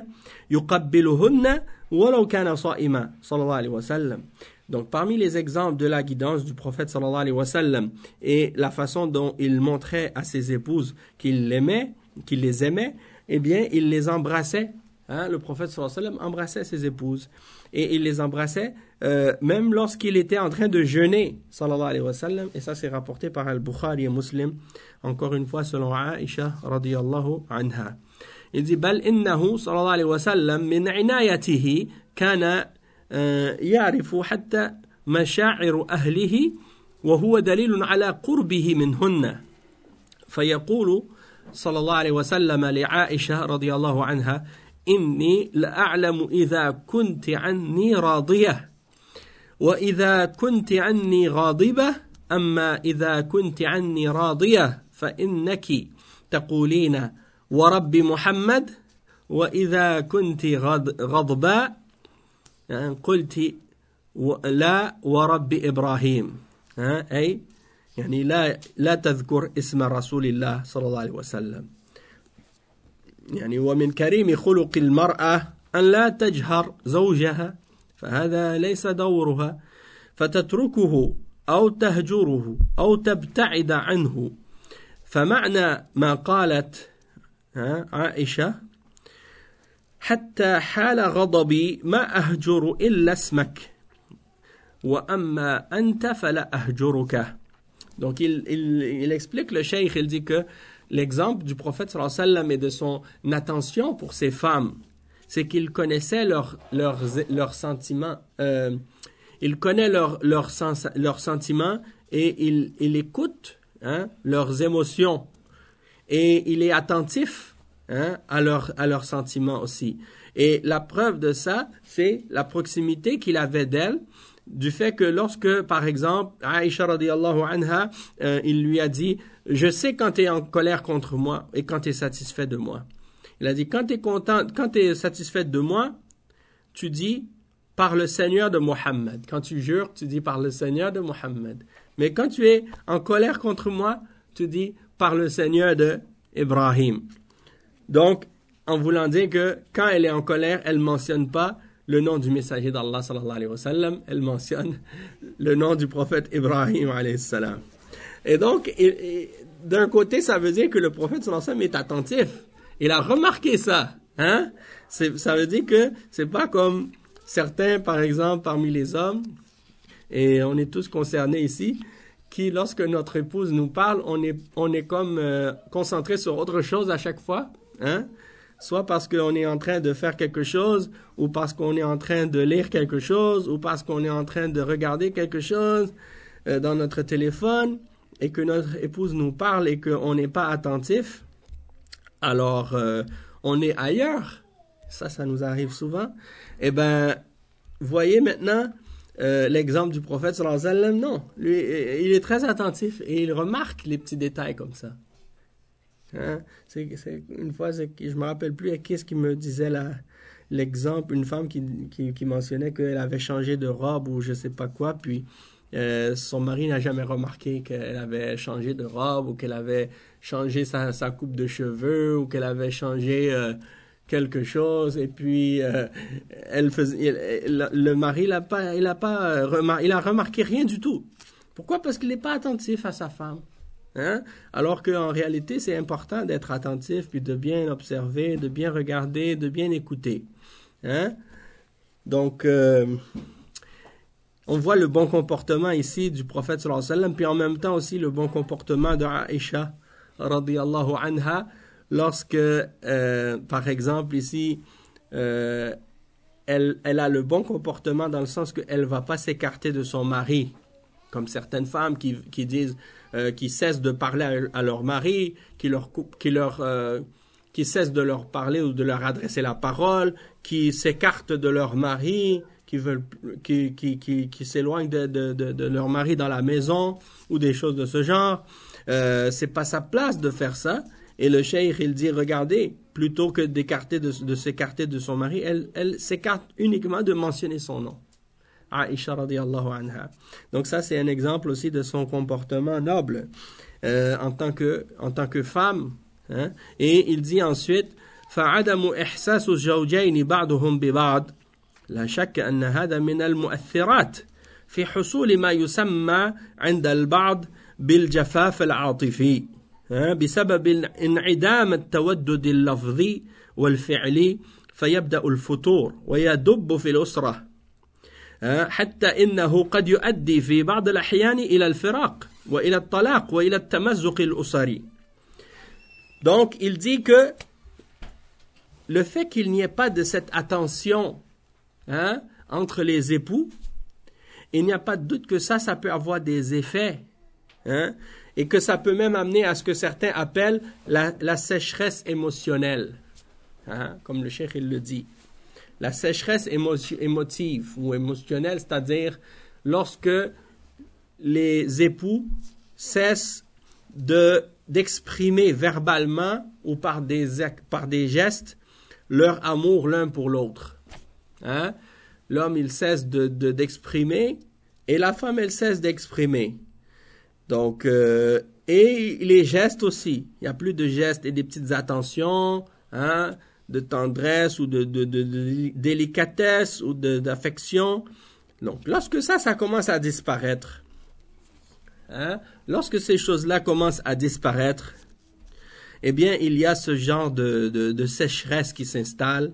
يقبلهن ولو كان صائما صلى الله عليه وسلم. Donc, parmi les exemples de la guidance du prophète sallallahu alayhi wa sallam et la façon dont il montrait à ses épouses qu'il l'aimait, qu'il les aimait, eh bien, il les embrassait. Hein? Le prophète sallallahu alayhi wa sallam embrassait ses épouses. Et il les embrassait euh, même lorsqu'il était en train de jeûner, sallallahu alayhi wa sallam. Et ça, c'est rapporté par Al-Bukhari et Muslim, encore une fois, selon Aïcha, radiyallahu anha. Il dit, بل إنه صلى الله عليه وسلم من عنايته كان يعرف حتى مشاعر أهله وهو دليل على قربه منهن فيقول صلى الله عليه وسلم لعائشة رضي الله عنها إني لأعلم إذا كنت عني راضية وإذا كنت عني غاضبة أما إذا كنت عني راضية فإنك تقولين ورب محمد وإذا كنت غضباء قلت لا ورب إبراهيم. أي يعني لا لا تذكر اسم رسول الله صلى الله عليه وسلم. يعني ومن كريم خلق المرأة أن لا تجهر زوجها فهذا ليس دورها فتتركه أو تهجره أو تبتعد عنه. فمعنى ما قالت عائشة حتى حال غضبي ما أهجر إلا اسمك وَأَمَّا أَنْتَ فَلَا أَهْجُرُكَ. Donc il, il, il explique, le cheikh, il dit que l'exemple du prophète sallallahu alayhi wa sallam et de son attention pour ces femmes, c'est qu'il connaissait leurs leurs leurs sentiments, euh, il connaît leurs leurs sens, leurs sentiments et il il écoute hein, leurs émotions et il est attentif hein, à leurs à leurs sentiments aussi. Et la preuve de ça, c'est la proximité qu'il avait d'elle, du fait que lorsque, par exemple, Aïcha radiyallahu anha, euh, il lui a dit « Je sais quand tu es en colère contre moi et quand tu es satisfait de moi. » Il a dit « Quand tu es content, quand tu es satisfait de moi, tu dis « Par le Seigneur de Mohammed. » Quand tu jures, tu dis « Par le Seigneur de Mohammed. » Mais quand tu es en colère contre moi, tu dis « Par le Seigneur de Ibrahim. » Donc, en voulant dire que quand elle est en colère, elle ne mentionne pas le nom du messager d'Allah sallallahu alayhi wa sallam, elle mentionne le nom du prophète Ibrahim alayhi salam. Et donc, il, il, d'un côté, ça veut dire que le prophète sallallahu alayhi wa sallam est attentif. Il a remarqué ça. Hein? C'est, ça veut dire que c'est pas comme certains, par exemple, parmi les hommes, et on est tous concernés ici, qui, lorsque notre épouse nous parle, on est, on est comme euh, concentré sur autre chose à chaque fois. Hein? Soit parce qu'on est en train de faire quelque chose, ou parce qu'on est en train de lire quelque chose, ou parce qu'on est en train de regarder quelque chose euh, dans notre téléphone, et que notre épouse nous parle et qu'on n'est pas attentif, alors euh, on est ailleurs. Ça, ça nous arrive souvent. Eh bien, voyez maintenant euh, l'exemple du prophète sallallahu alayhi wa sallam. Non, lui, il est très attentif et il remarque les petits détails comme ça. Hein? C'est, c'est, une fois, c'est, je ne me rappelle plus à qui est-ce qui me disait la, l'exemple, une femme qui, qui, qui mentionnait qu'elle avait changé de robe ou je ne sais pas quoi, puis euh, son mari n'a jamais remarqué qu'elle avait changé de robe ou qu'elle avait changé sa, sa coupe de cheveux ou qu'elle avait changé euh, quelque chose, et puis euh, elle faisait, le, le mari il a pas, il a pas remar, il a remarqué rien du tout. Pourquoi? Parce qu'il n'est pas attentif à sa femme. Hein? Alors qu'en réalité, c'est important d'être attentif, puis de bien observer, de bien regarder, de bien écouter. Hein? Donc, euh, on voit le bon comportement ici du prophète sallallahu alayhi wa sallam, puis en même temps aussi le bon comportement de Aïcha radiyallahu anha, lorsque, euh, par exemple, ici, euh, elle, elle a le bon comportement dans le sens qu'elle ne va pas s'écarter de son mari, comme certaines femmes qui, qui disent, euh, qui cessent de parler à, à leur mari, qui leur, qui leur, euh, qui cessent de leur parler ou de leur adresser la parole, qui s'écartent de leur mari, qui veulent, qui, qui, qui, qui s'éloignent de, de, de, de leur mari dans la maison ou des choses de ce genre. Euh, c'est pas sa place de faire ça. Et le cheikh, il dit, regardez, plutôt que d'écarter de, de s'écarter de son mari, elle, elle s'écarte uniquement de mentionner son nom. Aïcha radiyallahu anha. Donc ça, c'est un exemple aussi de son comportement noble euh, en tant que en tant que femme. Hein? Et il dit ensuite, فعدم إحساس الزوجين بعضهم ببعض لا شك أن هذا من المؤثرات في حصول ما يسمى عند البعض بالجفاف العاطفي بسبب انعدام التودد اللفظي والفعلي فيبدأ الفتور ويدب في الأسرة حتى إنه قد يؤدي في بعض الأحيان إلى الفراق وإلى الطلاق وإلى التمزق الأسري. Donc, il dit que le fait qu'il n'y ait pas de cette attention hein, entre les époux, il n'y a pas de doute que ça, ça peut avoir des effets, hein, et que ça peut même amener à ce que certains appellent la, la sécheresse émotionnelle, hein, comme le cheikh il le dit. La sécheresse émo- émotive ou émotionnelle, c'est-à-dire lorsque les époux cessent de, d'exprimer verbalement ou par des, par des gestes leur amour l'un pour l'autre. Hein? L'homme, il cesse de, de, d'exprimer et la femme, elle cesse d'exprimer. Donc, euh, et les gestes aussi. Il n'y a plus de gestes et des petites attentions, hein, de tendresse ou de, de, de, de délicatesse ou de, d'affection. Donc, lorsque ça, ça commence à disparaître, hein, lorsque ces choses-là commencent à disparaître, eh bien, il y a ce genre de, de, de sécheresse qui s'installe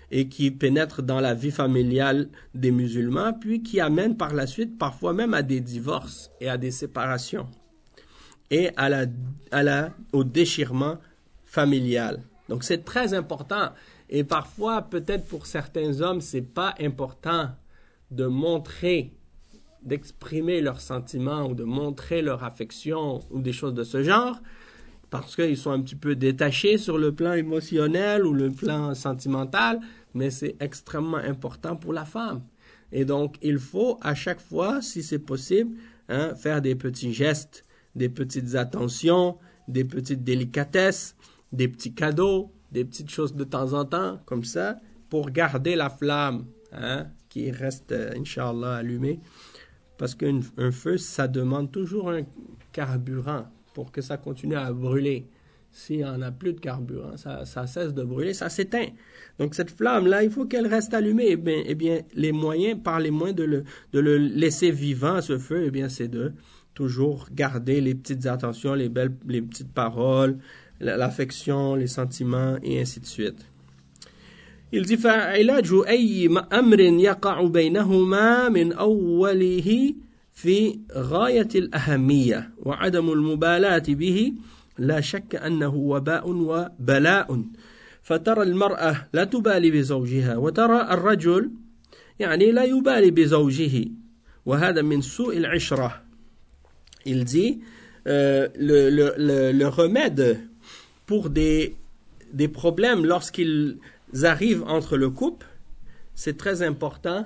et qui pénètre dans la vie familiale des musulmans, puis qui amène par la suite parfois même à des divorces et à des séparations et à la, à la, au déchirement familial. Donc c'est très important. Et parfois, peut-être pour certains hommes, c'est pas important de montrer, d'exprimer leurs sentiments ou de montrer leur affection ou des choses de ce genre, parce qu'ils sont un petit peu détachés sur le plan émotionnel ou le plan sentimental, mais c'est extrêmement important pour la femme. Et donc, il faut à chaque fois, si c'est possible, hein, faire des petits gestes, des petites attentions, des petites délicatesses, des petits cadeaux, des petites choses de temps en temps, comme ça, pour garder la flamme, hein, qui reste, euh, Inch'Allah, allumée. Parce qu'un un feu, ça demande toujours un carburant pour que ça continue à brûler. S'il n'y en a plus de carburant, ça, ça cesse de brûler, ça s'éteint. Donc cette flamme-là, il faut qu'elle reste allumée. Eh bien, eh bien les moyens, par les moyens de le, de le laisser vivant, ce feu, eh bien, c'est de toujours garder les petites attentions, les belles, les petites paroles, l'affection, les sentiments, et ainsi de suite. Il dit فعلاج أي أمر يقع بينهما من أوله في غاية الأهمية وعدم المبالاة به لا شك أنه وباء وبلاء فترى المرأة لا تبالي بزوجها وترى الرجل يعني لا يبالي بزوجه وهذا من سوء العشرة. Il dit euh, le, le, le, le remède pour des, des problèmes lorsqu'ils arrivent entre le couple, c'est très important.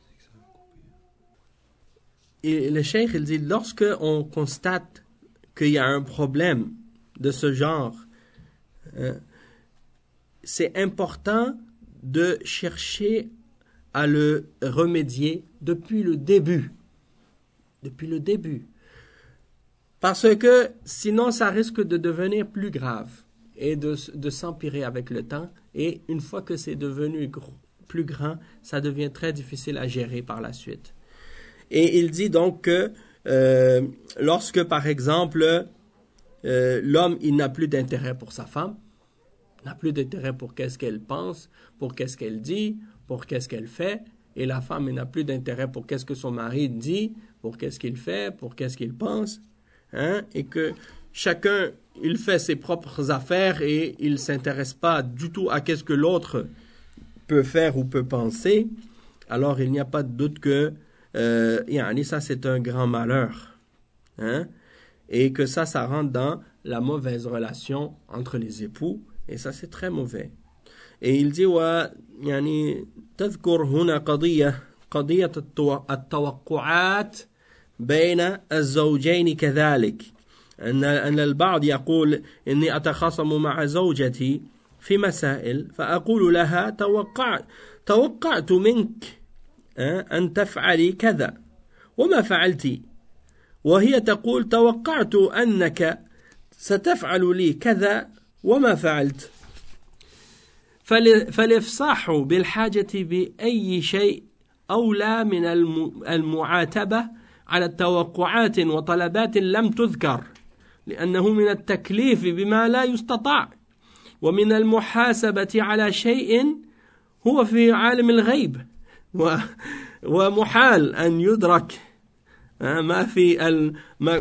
Et le cheikh, il dit, lorsque on constate qu'il y a un problème de ce genre, hein, c'est important de chercher à le remédier depuis le début. Depuis le début. Parce que sinon, ça risque de devenir plus grave et de, de s'empirer avec le temps. Et une fois que c'est devenu gros, plus grand, ça devient très difficile à gérer par la suite. Et il dit donc que euh, lorsque, par exemple, euh, l'homme il n'a plus d'intérêt pour sa femme, n'a plus d'intérêt pour qu'est-ce qu'elle pense, pour qu'est-ce qu'elle dit, pour qu'est-ce qu'elle fait, et la femme elle n'a plus d'intérêt pour qu'est-ce que son mari dit, pour qu'est-ce qu'il fait, pour qu'est-ce qu'il pense, hein, et que chacun il fait ses propres affaires et il ne s'intéresse pas du tout à qu'est-ce que l'autre peut faire ou peut penser, alors il n'y a pas de doute que euh, yani, ça c'est un grand malheur, hein, et que ça, ça rentre dans la mauvaise relation entre les époux, et ça c'est très mauvais. Et il dit wa yani تذكر هنا قضية قضية التوقعات بين الزوجين كذلك. أن أن البعض يقول إني أتخاصم مع زوجتي في مسائل فأقول لها توقعت توقعت منك أن تفعلي كذا وما فعلتي وهي تقول توقعت أنك ستفعل لي كذا وما فعلت. فالإفصاح بالحاجة بأي شيء أولى من المعاتبة على التوقعات وطلبات لم تذكر لأنه من التكليف بما لا يستطاع ومن المحاسبة على شيء هو في عالم الغيب ومحال أن يدرك ما في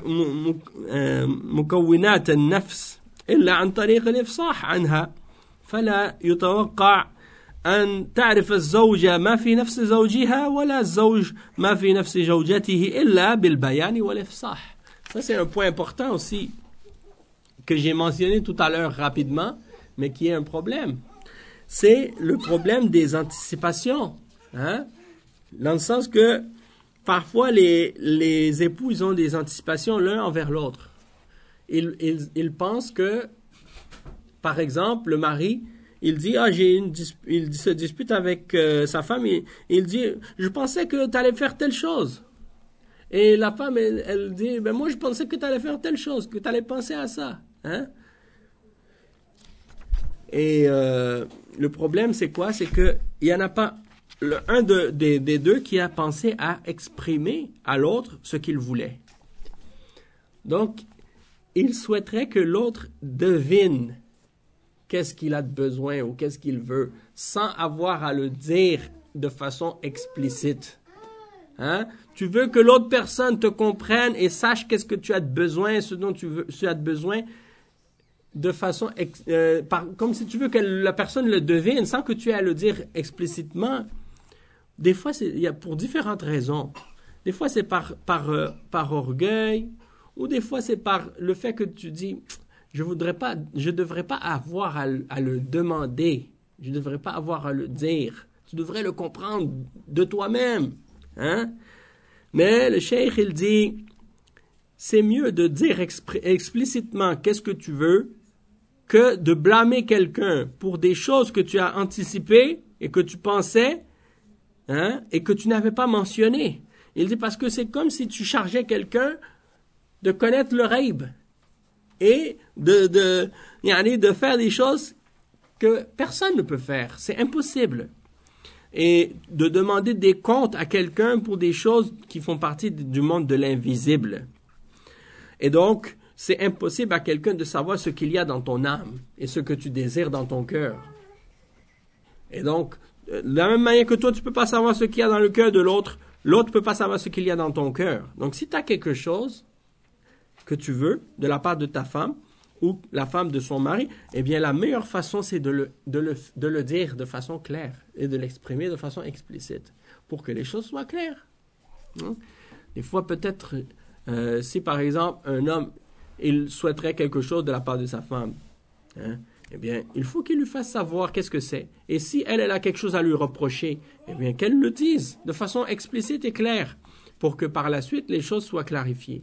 مكونات النفس إلا عن طريق الإفصاح عنها فلا يتوقع أن تعرف الزوجة ما في نفس زوجها ولا الزوج ما في نفس زوجته إلا بالبيان والإفصاح. Ça c'est un point important aussi que j'ai mentionné tout à l'heure rapidement, mais qui est un problème. C'est le problème des anticipations, hein? Dans le sens que parfois les, les époux ils ont des anticipations l'un envers l'autre. Ils, ils, ils pensent que, par exemple, le mari il dit, ah, j'ai une dis- il se dispute avec euh, sa femme, il, il dit, je pensais que tu allais faire telle chose. Et la femme, elle, elle dit, ben moi je pensais que tu allais faire telle chose, que tu allais penser à ça. Hein? Et euh, le problème, c'est quoi? C'est qu'il n'y en a pas le, un de, des, des deux qui a pensé à exprimer à l'autre ce qu'il voulait. Donc, il souhaiterait que l'autre devine qu'est-ce qu'il a de besoin ou qu'est-ce qu'il veut, sans avoir à le dire de façon explicite. Hein? Tu veux que l'autre personne te comprenne et sache qu'est-ce que tu as de besoin, ce dont tu, veux, tu as de besoin, de façon, ex, euh, par, comme si tu veux que la personne le devine sans que tu aies à le dire explicitement. Des fois, c'est, il y a pour différentes raisons. Des fois, c'est par, par, euh, par orgueil, ou des fois, c'est par le fait que tu dis, je voudrais pas, je devrais pas avoir à, à le demander, je devrais pas avoir à le dire. Tu devrais le comprendre de toi-même. Hein? Mais le cheikh, il dit, c'est mieux de dire expr- explicitement qu'est-ce que tu veux que de blâmer quelqu'un pour des choses que tu as anticipées et que tu pensais, hein, et que tu n'avais pas mentionnées. Il dit parce que c'est comme si tu chargeais quelqu'un de connaître le ghaib et de, de, yani de faire des choses que personne ne peut faire. C'est impossible. Et de demander des comptes à quelqu'un pour des choses qui font partie du monde de l'invisible. Et donc, c'est impossible à quelqu'un de savoir ce qu'il y a dans ton âme et ce que tu désires dans ton cœur. Et donc, de la même manière que toi, tu ne peux pas savoir ce qu'il y a dans le cœur de l'autre, l'autre ne peut pas savoir ce qu'il y a dans ton cœur. Donc, si tu as quelque chose que tu veux de la part de ta femme ou la femme de son mari, eh bien, la meilleure façon, c'est de le, de le, de le dire de façon claire et de l'exprimer de façon explicite pour que les choses soient claires. Hein? Des fois, peut-être, euh, si par exemple, un homme, il souhaiterait quelque chose de la part de sa femme, hein, eh bien, il faut qu'il lui fasse savoir qu'est-ce que c'est. Et si elle, elle a quelque chose à lui reprocher, eh bien, qu'elle le dise de façon explicite et claire pour que par la suite, les choses soient clarifiées.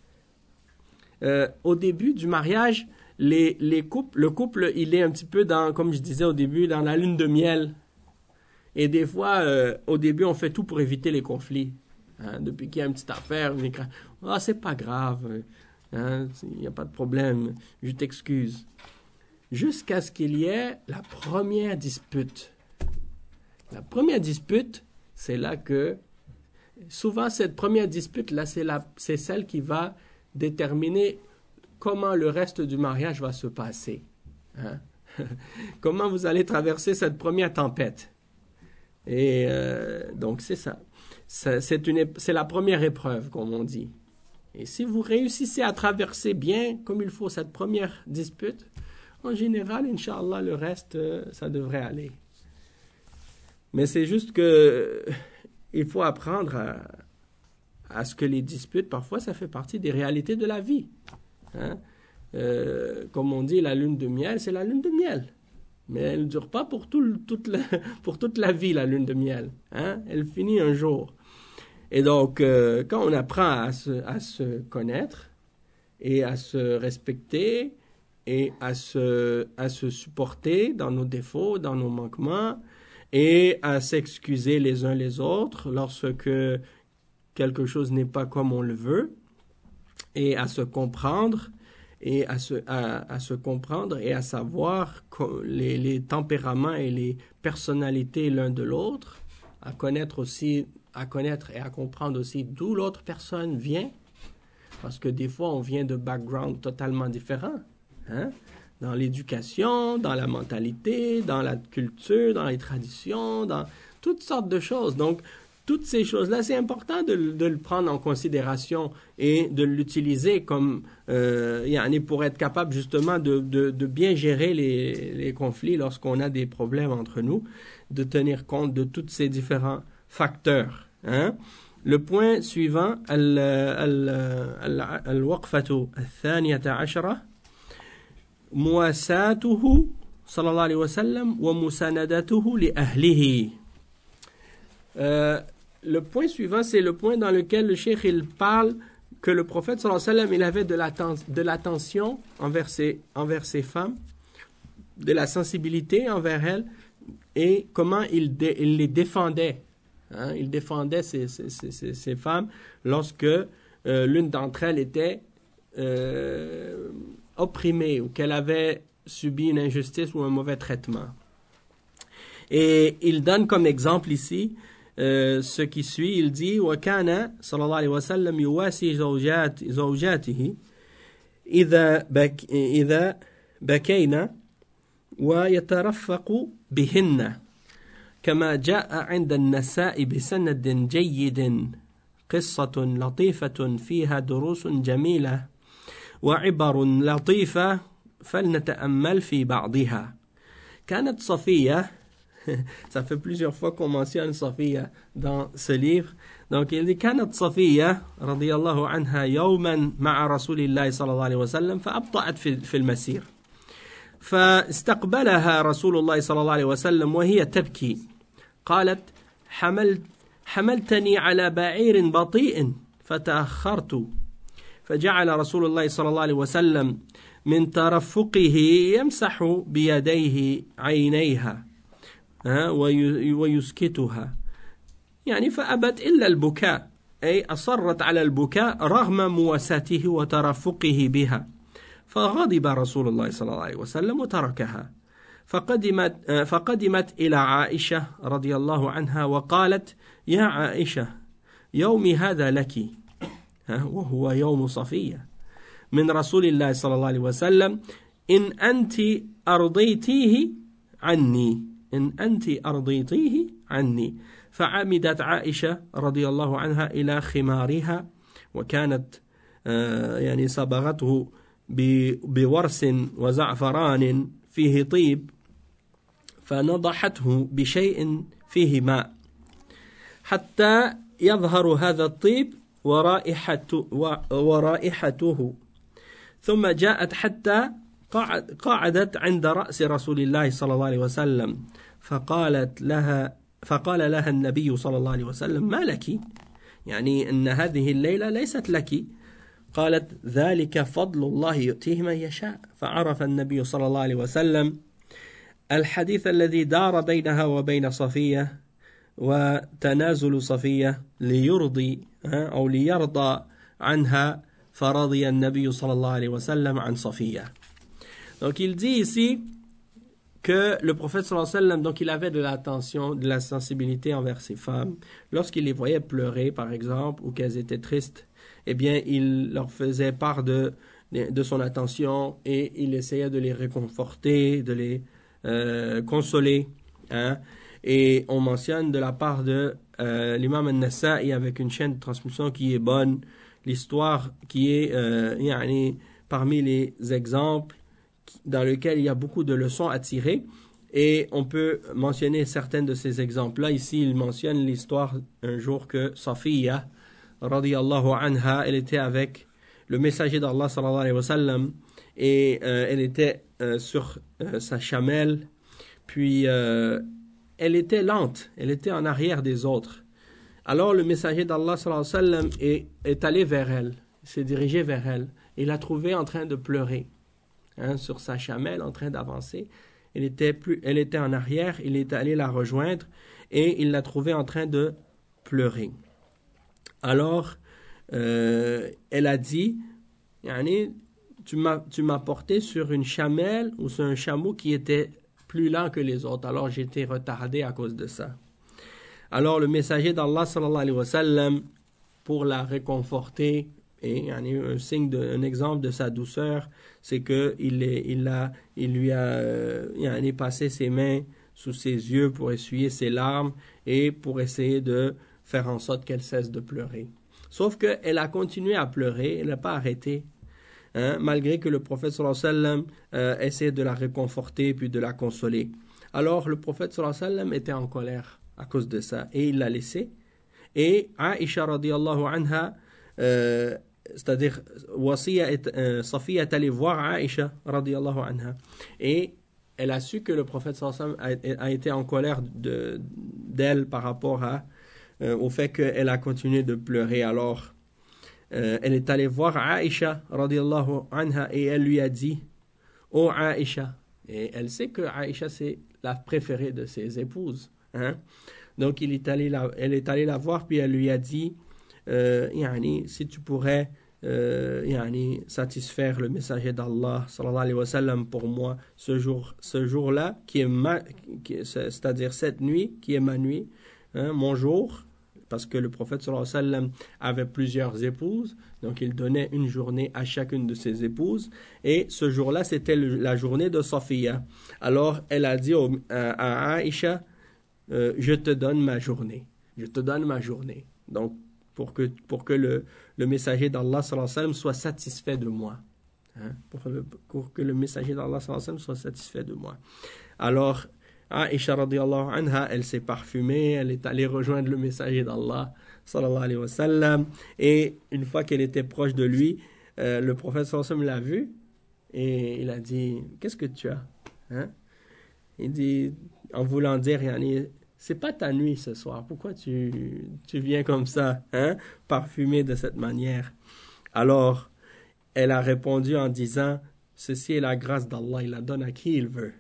Euh, au début du mariage, les, les couples, le couple, il est un petit peu dans, comme je disais au début, dans la lune de miel. Et des fois, euh, au début, on fait tout pour éviter les conflits. Hein, depuis qu'il y a une petite affaire, on écrit, ah, c'est pas grave, hein, il n'y a pas de problème, je t'excuse. Jusqu'à ce qu'il y ait la première dispute. La première dispute, c'est là que, souvent cette première dispute-là, c'est, la, c'est celle qui va déterminer comment le reste du mariage va se passer. Hein? Comment vous allez traverser cette première tempête. Et euh, donc c'est ça. C'est, c'est, une, c'est la première épreuve, comme on dit. Et si vous réussissez à traverser bien, comme il faut, cette première dispute, en général, Inch'Allah, le reste, ça devrait aller. Mais c'est juste que il faut apprendre à, à ce que les disputes, parfois, ça fait partie des réalités de la vie. Hein? Euh, comme on dit, la lune de miel, c'est la lune de miel. Mais elle ne dure pas pour, tout, toute la, pour toute la vie, la lune de miel. Hein? Elle finit un jour. Et donc, euh, quand on apprend à se, à se connaître et à se respecter, et à se, à se supporter dans nos défauts, dans nos manquements, et à s'excuser les uns les autres lorsque quelque chose n'est pas comme on le veut, et à se comprendre, et à se, à, à se comprendre et à savoir les, les tempéraments et les personnalités l'un de l'autre, à connaître aussi, à connaître et à comprendre aussi d'où l'autre personne vient, parce que des fois on vient de backgrounds totalement différents. Hein? Dans l'éducation, dans la mentalité, dans la culture, dans les traditions, dans toutes sortes de choses. Donc, toutes ces choses-là, c'est important de, de le prendre en considération et de l'utiliser comme euh, pour être capable justement de, de, de bien gérer les, les conflits lorsqu'on a des problèmes entre nous, de tenir compte de tous ces différents facteurs. Hein? Le point suivant, al-waqfatu al-thaniyata ashara, مواساته صلى الله عليه وسلم ومساندته لأهله. Euh, le point suivant, c'est le point dans lequel le cheikh il parle que le prophète sallallahu alayhi wa sallam il avait de, l'atten- de l'attention envers ses, envers ses femmes, de la sensibilité envers elles, et comment il, dé- il les défendait. Hein? Il défendait ces, ces, ces, ces femmes lorsque euh, l'une d'entre elles était euh, opprimée ou qu'elle avait subi une injustice ou un mauvais traitement. Et il donne comme exemple ici euh, ce qui suit. Il dit وَكَانَ صلى الله عليه وسلم يواسي زوجات زوجاته إذا بك إذا بكينا ويترفق بهن كما جاء عند النساء بسند جيد قصة لطيفة فيها دروس جميلة وعبر لطيفة فلنتأمل في بعضها. كانت صفية, ça fait plusieurs fois qu'on mentionne Safiya dans ce livre. Donc il dit كانت صفية رضي الله عنها يوما مع رسول الله صلى الله عليه وسلم فأبطأت في في المسير. فاستقبلها رسول الله صلى الله عليه وسلم وهي تبكي. قالت: حملت حملتني على بعير بطيء فتأخرت. فجعل رسول الله صلى الله عليه وسلم من ترفقه يمسح بيديه عينيها ويسكتها، يعني فأبت إلا البكاء، أي أصرت على البكاء رغم مواساته وترفقه بها. فغضب رسول الله صلى الله عليه وسلم وتركها. فقدمت, فقدمت إلى عائشة رضي الله عنها وقالت: يا عائشة، يومي هذا لك، وهو يوم صفية، من رسول الله صلى الله عليه وسلم، إن أنت أرضيتيه عني إن أنت أرضيتيه عني. فعمدت عائشة رضي الله عنها إلى خمارها، وكانت يعني صبغته بورس وزعفران فيه طيب، فنضحته بشيء فيه ماء حتى يظهر هذا الطيب ورائحته, ورائحته. ثم جاءت حتى قعدت عند رأس رسول الله صلى الله عليه وسلم، فقالت لها فقال لها النبي صلى الله عليه وسلم: ما لك؟ يعني أن هذه الليلة ليست لك. قالت: ذلك فضل الله يؤتيه من يشاء. فعرف النبي صلى الله عليه وسلم الحديث الذي دار بينها وبين صفية وتنازل صفية ليرضي أو ليرضى عنها، فرضي النبي صلى الله عليه وسلم عن صفية. Donc il dit ici que le prophète sallallahu alayhi wa sallam, donc il avait de l'attention, de la sensibilité envers ses femmes. Lorsqu'il les voyait pleurer, par exemple, ou qu'elles étaient tristes, eh bien, il leur faisait part de, de son attention et il essayait de les réconforter, de les euh, consoler. Hein. Et on mentionne de la part de euh, l'imam al-Nasa'i, avec une chaîne de transmission qui est bonne, l'histoire qui est euh, yani, parmi les exemples dans lequel il y a beaucoup de leçons à tirer, et on peut mentionner certains de ces exemples-là. Ici, il mentionne l'histoire un jour que Safiya, radiyallahu anha, elle était avec le messager d'Allah, sallallahu alayhi wa sallam, et euh, elle était euh, sur euh, sa chamelle, puis euh, elle était lente, elle était en arrière des autres. Alors le messager d'Allah, sallallahu alayhi wa sallam, est, est allé vers elle, s'est dirigé vers elle, et l'a trouvée en train de pleurer. Hein, sur sa chamelle, en train d'avancer. Elle était, plus, elle était en arrière, il est allé la rejoindre et il l'a trouvée en train de pleurer. Alors, euh, elle a dit, yani, tu m'as, tu m'as porté sur une chamelle ou sur un chameau qui était plus lent que les autres, alors j'étais retardé à cause de ça. Alors le messager d'Allah, sallallahu alayhi wa sallam, pour la réconforter, et un signe, de, un exemple de sa douceur, c'est que il, il, a, il lui a euh, passé ses mains sous ses yeux pour essuyer ses larmes et pour essayer de faire en sorte qu'elle cesse de pleurer. Sauf qu'elle a continué à pleurer, elle n'a pas arrêté, hein, malgré que le prophète sallallahu alayhi wa sallam euh, essayait de la réconforter puis de la consoler. Alors le prophète sallallahu alayhi wa sallam était en colère à cause de ça et il l'a laissée. Et Aïcha radiyallahu anha, euh, c'est-à-dire Wasiya est, euh, Safiya est allée voir Aïcha radiyallahu anha et elle a su que le prophète sallallahu alayhi wa sallam a, a été en colère de, d'elle par rapport à, euh, au fait qu'elle a continué de pleurer. Alors euh, elle est allée voir Aïcha radiyallahu anha et elle lui a dit: oh Aïcha, et elle sait que Aïcha c'est la préférée de ses épouses, hein? Donc il est allé la, elle est allée la voir puis elle lui a dit: Euh, yani, si tu pourrais euh, yani, satisfaire le messager d'Allah sallallahu alayhi wa sallam pour moi ce jour, ce jour-là qui est ma, qui, c'est-à-dire cette nuit qui est ma nuit, hein, mon jour, parce que le prophète sallallahu alayhi wa sallam avait plusieurs épouses, donc il donnait une journée à chacune de ses épouses, et ce jour-là, c'était le, la journée de Safiya. Alors, elle a dit au, à, à Aïcha, euh, je te donne ma journée, je te donne ma journée. Donc, pour que, pour que le, le messager d'Allah sallallahu alayhi wa sallam soit satisfait de moi. Hein, pour, le, pour que le messager d'Allah sallallahu alayhi wa sallam soit satisfait de moi. Alors, Aïcha radiyallahu anha, elle s'est parfumée, elle est allée rejoindre le messager d'Allah sallallahu alayhi wa sallam, et une fois qu'elle était proche de lui, euh, le prophète sallallahu alayhi wa sallam l'a vue et il a dit, qu'est-ce que tu as, hein? Il dit, en voulant dire, yani, c'est pas ta nuit ce soir, pourquoi tu, tu viens comme ça, hein, parfumé de cette manière? Alors elle a répondu en disant, ceci est la grâce d'Allah, il la donne à qui il veut.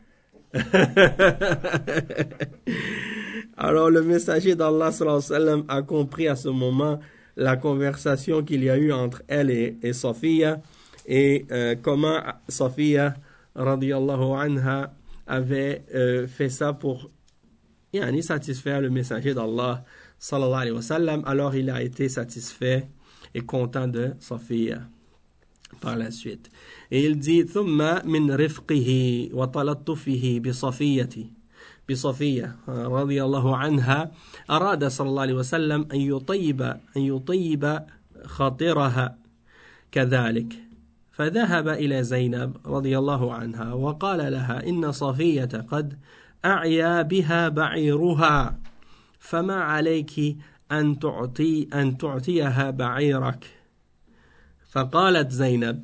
Alors le messager d'Allah sallallahu alayhi wa sallam a compris à ce moment la conversation qu'il y a eu entre elle et, et Safiya, et euh, comment Safiya radiyallahu anha avait euh, fait ça pour yani, satisfaire le messager d'Allah sallallahu alayhi wa sallam. Alors il a été satisfait et content de Safiya par la suite. Et il dit ثم من رفقه وتلطفه بصفية بصفية رضي الله عنها أراد صلى الله عليه وسلم أن يطيب أن يطيب خاطرها كذلك فذهب إلى زينب رضي الله عنها وقال لها إن صفية قد أعيا بها بعيرها فما عليك أن تعطي أن تعطيها بعيرك. فقالت زينب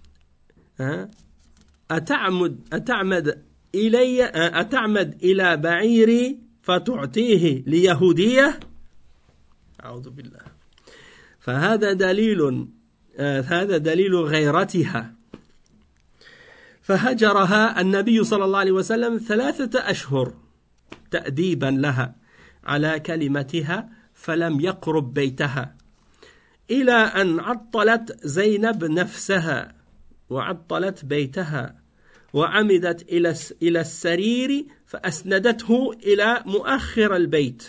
أتعمد أتعمد إلي أتعمد إلى بعيري فتعطيه ليهودية؟ أعوذ بالله. فهذا دليل هذا دليل غيرتها. فهجرها النبي صلى الله عليه وسلم ثلاثة أشهر تأديبا لها على كلمتها فلم يقرب بيتها إلى أن عطلت زينب نفسها وعطلت بيتها وعمدت إلى إلى السرير فأسندته إلى مؤخر البيت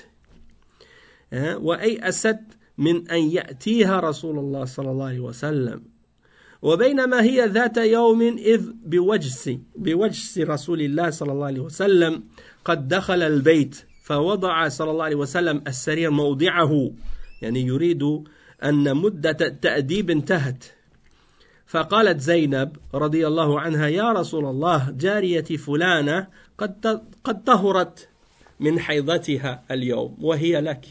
وأيأست من أن يأتيها رسول الله صلى الله عليه وسلم. وبينما هي ذات يوم إذ بوجس بوجس رسول الله صلى الله عليه وسلم قد دخل البيت فوضع صلى الله عليه وسلم السرير موضعه، يعني يريد أن مدة التأديب انتهت. فقالت زينب رضي الله عنها يا رسول الله جاريتي فلانة قد قد طهرت من حيضتها اليوم وهي لك.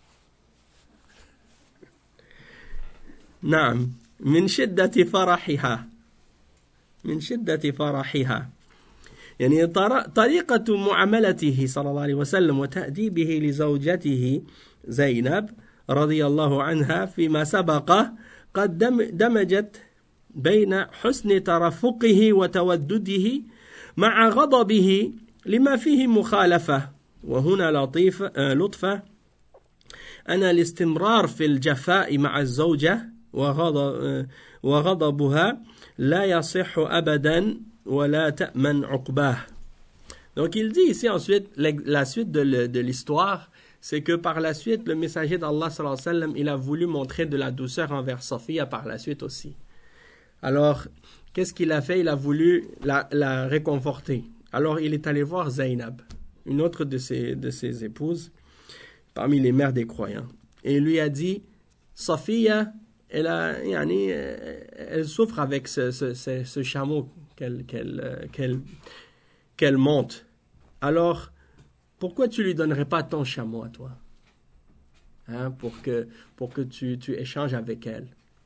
نعم، من شدة فرحها من شدة فرحها يعني طريقة معاملته صلى الله عليه وسلم وتأديبه لزوجته زينب رضي الله عنها فيما سبق قد دمجت بين حسن ترفقه وتودده مع غضبه لما فيه مخالفة. وهنا لطيف لطفة أن الاستمرار في الجفاء مع الزوجة وغضب وغضبها لا يصح أبدا ولا تأمن عقباه. Donc il dit ici ensuite la suite de, de l'histoire, c'est que par la suite le messager d'Allah sallallahu alayhi wa sallam, il a voulu montrer de la douceur envers Safiya par la suite aussi. Alors qu'est-ce qu'il a fait? Il a voulu la, la réconforter. Alors il est allé voir Zainab, une autre de ses, de ses épouses parmi les mères des croyants, et il lui a dit Safiya, elle, a, yani, elle souffre avec ce, ce, ce, ce chameau qu'elle, qu'elle, qu'elle, qu'elle monte. Alors, pourquoi tu ne lui donnerais pas ton chameau à toi, hein, pour que, pour que tu, tu échanges avec elle?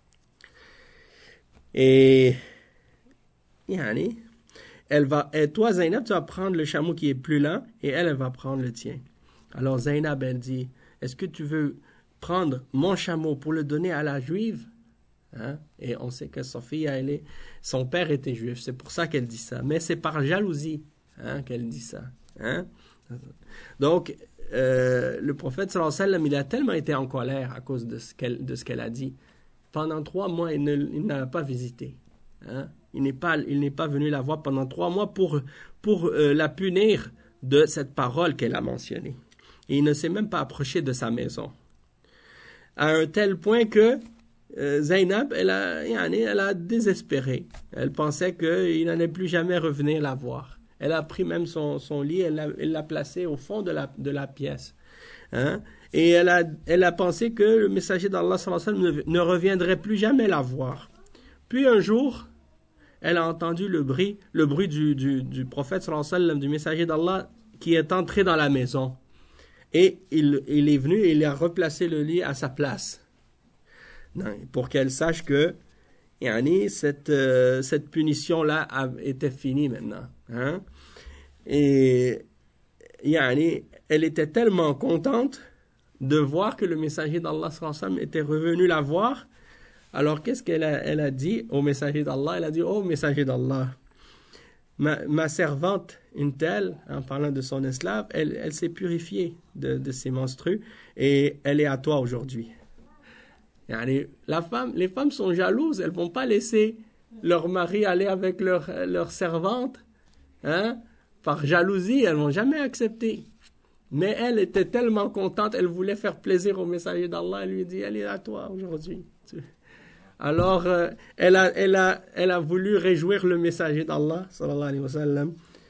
Et, yani, elle va, et toi, Zainab, tu vas prendre le chameau qui est plus lent, et elle, elle va prendre le tien. Alors, Zainab, elle dit, est-ce que tu veux prendre mon chameau pour le donner à la juive, hein? Et on sait que Safiya, elle est, son père était juif, c'est pour ça qu'elle dit ça, mais c'est par jalousie, hein, qu'elle dit ça, hein? Donc euh, le prophète sallallahu alayhi wa sallam, il a tellement été en colère à cause de ce qu'elle, de ce qu'elle a dit. Pendant trois mois il ne, il n'a pas visité, hein? il n'est pas, il n'est pas venu la voir pendant trois mois pour, pour euh, la punir de cette parole qu'elle a mentionnée, et il ne s'est même pas approché de sa maison. à un tel point que euh, Zainab, elle a, elle a désespéré. Elle pensait qu'il n'allait plus jamais revenir la voir. Elle a pris même son, son lit, elle l'a, elle l'a placé au fond de la, de la pièce. Hein? Et elle a, elle a pensé que le messager d'Allah sallallahu alayhi wa sallam ne, ne reviendrait plus jamais la voir. Puis un jour, elle a entendu le bruit, le bruit du, du, du prophète sallallahu alayhi wa sallam, du messager d'Allah, qui est entré dans la maison. Et il, il est venu et il a replacé le lit à sa place. Non, pour qu'elle sache que yani, cette, euh, cette punition-là a, était finie maintenant. Hein? Et yani, elle était tellement contente de voir que le messager d'Allah sallallahu alayhi wa sallam était revenu la voir. Alors qu'est-ce qu'elle a, elle a dit au messager d'Allah? Elle a dit, oh messager d'Allah, ma, ma servante, une telle, en parlant de son esclave, elle, elle s'est purifiée de, de ses menstrues et elle est à toi aujourd'hui. Yani, la femme, les femmes sont jalouses, elles ne vont pas laisser leur mari aller avec leur, leur servante. Hein? Par jalousie, elles ne vont jamais accepter. Mais elle était tellement contente, elle voulait faire plaisir au messager d'Allah, elle lui dit, elle est à toi aujourd'hui. Alors, euh, elle, a, elle, a, elle a voulu réjouir le messager d'Allah, sallallahu alayhi wa sallam.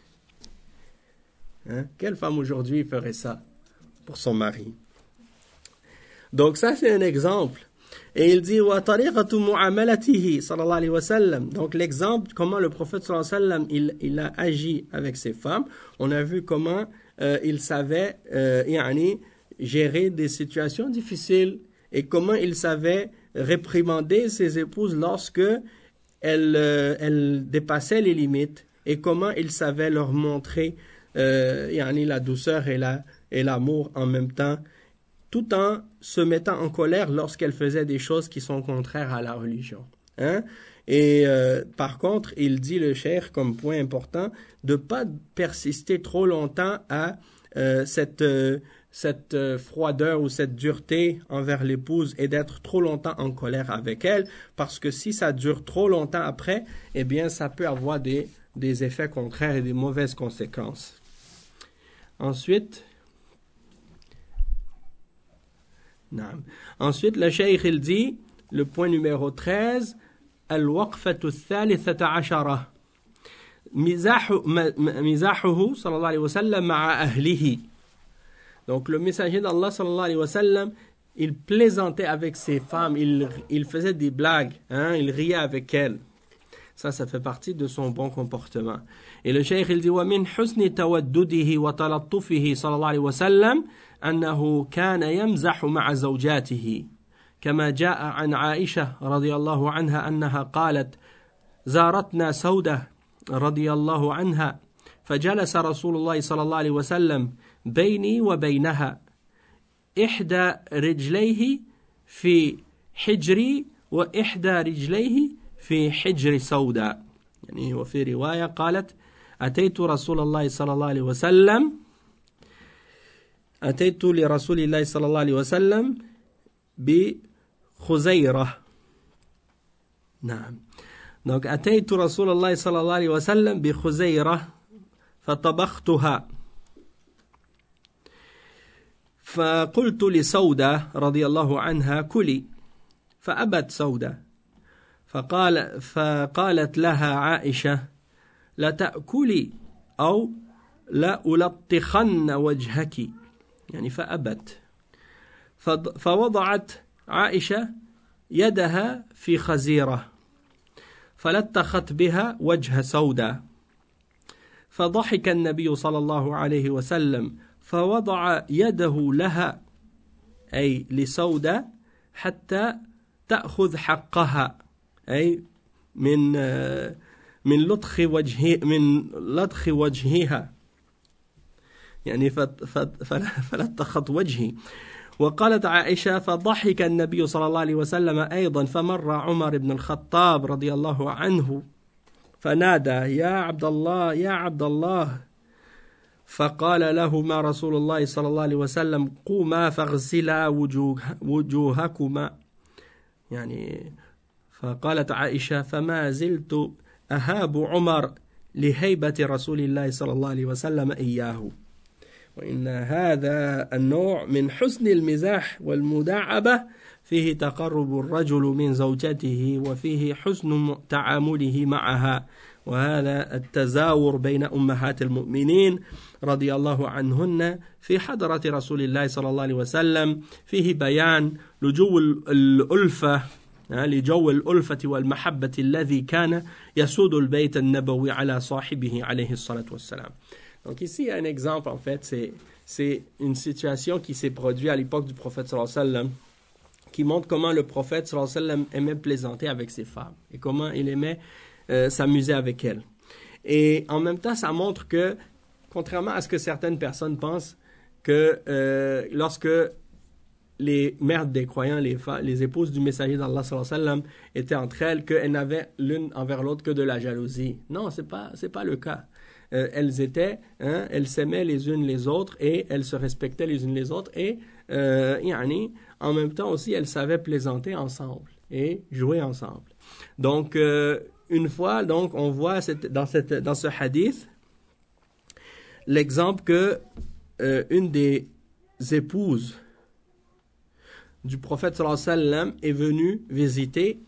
Hein? Quelle femme aujourd'hui ferait ça pour son mari? Donc ça, c'est un exemple. Et il dit wa tariqatu mu'amalatihi sallallahu alayhi wa sallam. Donc l'exemple comment le prophète sallallahu alayhi wa sallam il, il a agi avec ses femmes. On a vu comment euh, il savait euh, yani, gérer des situations difficiles et comment il savait réprimander ses épouses lorsque elles, euh, elles dépassaient les limites et comment il savait leur montrer euh, yani, la douceur et la et l'amour en même temps, tout en se mettant en colère lorsqu'elle faisait des choses qui sont contraires à la religion. Hein? Et euh, par contre, il dit le cheikh comme point important de ne pas persister trop longtemps à euh, cette, euh, cette euh, froideur ou cette dureté envers l'épouse et d'être trop longtemps en colère avec elle, parce que si ça dure trop longtemps après, eh bien ça peut avoir des, des effets contraires et des mauvaises conséquences. Ensuite, نعم. Ensuite, le cheikh il dit, le point numéro treize, الوقفة الثالثة عشرة مزاح مزاحه صلى الله عليه وسلم مع أهله. Donc le messager d'Allah sallallahu alayhi wa sallam, il plaisantait avec ses femmes, il, il faisait des blagues, hein, il riait avec elles. Ça, ça fait partie de son bon comportement. Et le cheikh il dit ومن حسن تودده وتلطفه صلى الله عليه وسلم أنه كان يمزح مع زوجاته كما جاء عن عائشة رضي الله عنها أنها قالت زارتنا سودة رضي الله عنها فجلس رسول الله صلى الله عليه وسلم بيني وبينها إحدى رجليه في حجري وإحدى رجليه في حجر سودة. يعني وفي رواية قالت أتيت رسول الله صلى الله عليه وسلم أتيت لرسول الله صلى الله عليه وسلم بخزيرة. نعم. Donc أتيت رسول الله صلى الله عليه وسلم بخزيرة فطبختها فقلت لسودة رضي الله عنها كلي فأبت سودة فقال فقالت لها عائشة لا تأكلي أو لا ألطخن وجهك يعني فأبت فوضعت عائشة يدها في خزيرة فلطخت بها وجه سودة فضحك النبي صلى الله عليه وسلم فوضع يده لها أي لسودة حتى تأخذ حقها أي من من لطخ وجه من لطخ وجهها يعني فلطخت وجهي. وقالت عائشة فضحك النبي صلى الله عليه وسلم أيضا فمر عمر بن الخطاب رضي الله عنه فنادى يا عبد الله يا عبد الله فقال لهما رسول الله صلى الله عليه وسلم قوما فاغسلا وجوه وجوهكما يعني. فقالت عائشة فما زلت أهاب عمر لهيبة رسول الله صلى الله عليه وسلم إياه. وإن هذا النوع من حسن المزاح والمداعبة فيه تقرب الرجل من زوجته وفيه حسن تعامله معها وهذا التزاور بين أمهات المؤمنين رضي الله عنهن في حضرة رسول الله صلى الله عليه وسلم فيه بيان لجو الألفة لجو الألفة والمحبة الذي كان يسود البيت النبوي على صاحبه عليه الصلاة والسلام. Donc ici, il y a un exemple, en fait, c'est, c'est une situation qui s'est produite à l'époque du prophète sallallahu alayhi wa sallam, qui montre comment le prophète sallallahu alayhi wa sallam aimait plaisanter avec ses femmes et comment il aimait euh, s'amuser avec elles. Et en même temps, ça montre que, contrairement à ce que certaines personnes pensent, que euh, lorsque les mères des croyants, les, fa- les épouses du messager d'Allah sallallahu alayhi wa sallam étaient entre elles, qu'elles n'avaient l'une envers l'autre que de la jalousie. Non, c'est pas, c'est pas le cas. Euh, elles étaient, hein, elles s'aimaient les unes les autres et elles se respectaient les unes les autres et euh, yani, en même temps aussi elles savaient plaisanter ensemble et jouer ensemble. Donc euh, une fois, donc on voit cette, dans, cette, dans ce hadith l'exemple que euh, une des épouses du prophète sallallahu alayhi wa sallam est venue visiter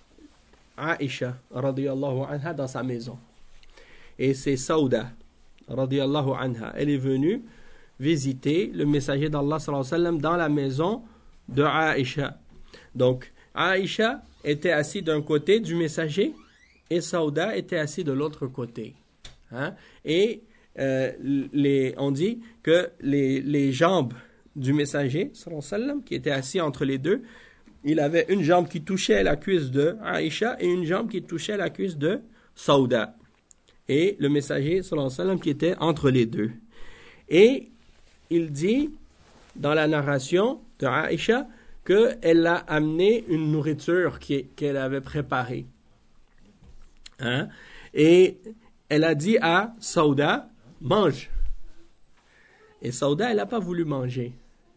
Aïcha radiyallahu anha dans sa maison. Et c'est Sauda, radiyallahu anha. Elle est venue visiter le messager d'Allah sallallahu alayhi wa sallam dans la maison de Aïcha. Donc, Aïcha était assise d'un côté du messager et Sauda était assise de l'autre côté. Hein? Et euh, les, on dit que les, les jambes du messager, sallallahu alayhi wa sallam, qui était assis entre les deux, il avait une jambe qui touchait la cuisse de Aïcha et une jambe qui touchait la cuisse de Sauda. Et le messager, sallallahu alayhi wa sallam, qui était entre les deux. Et il dit, dans la narration de Aïcha, qu'elle a amené une nourriture qui, qu'elle avait préparée. Hein? Et elle a dit à Sauda, mange. Et Sauda, elle n'a pas voulu manger.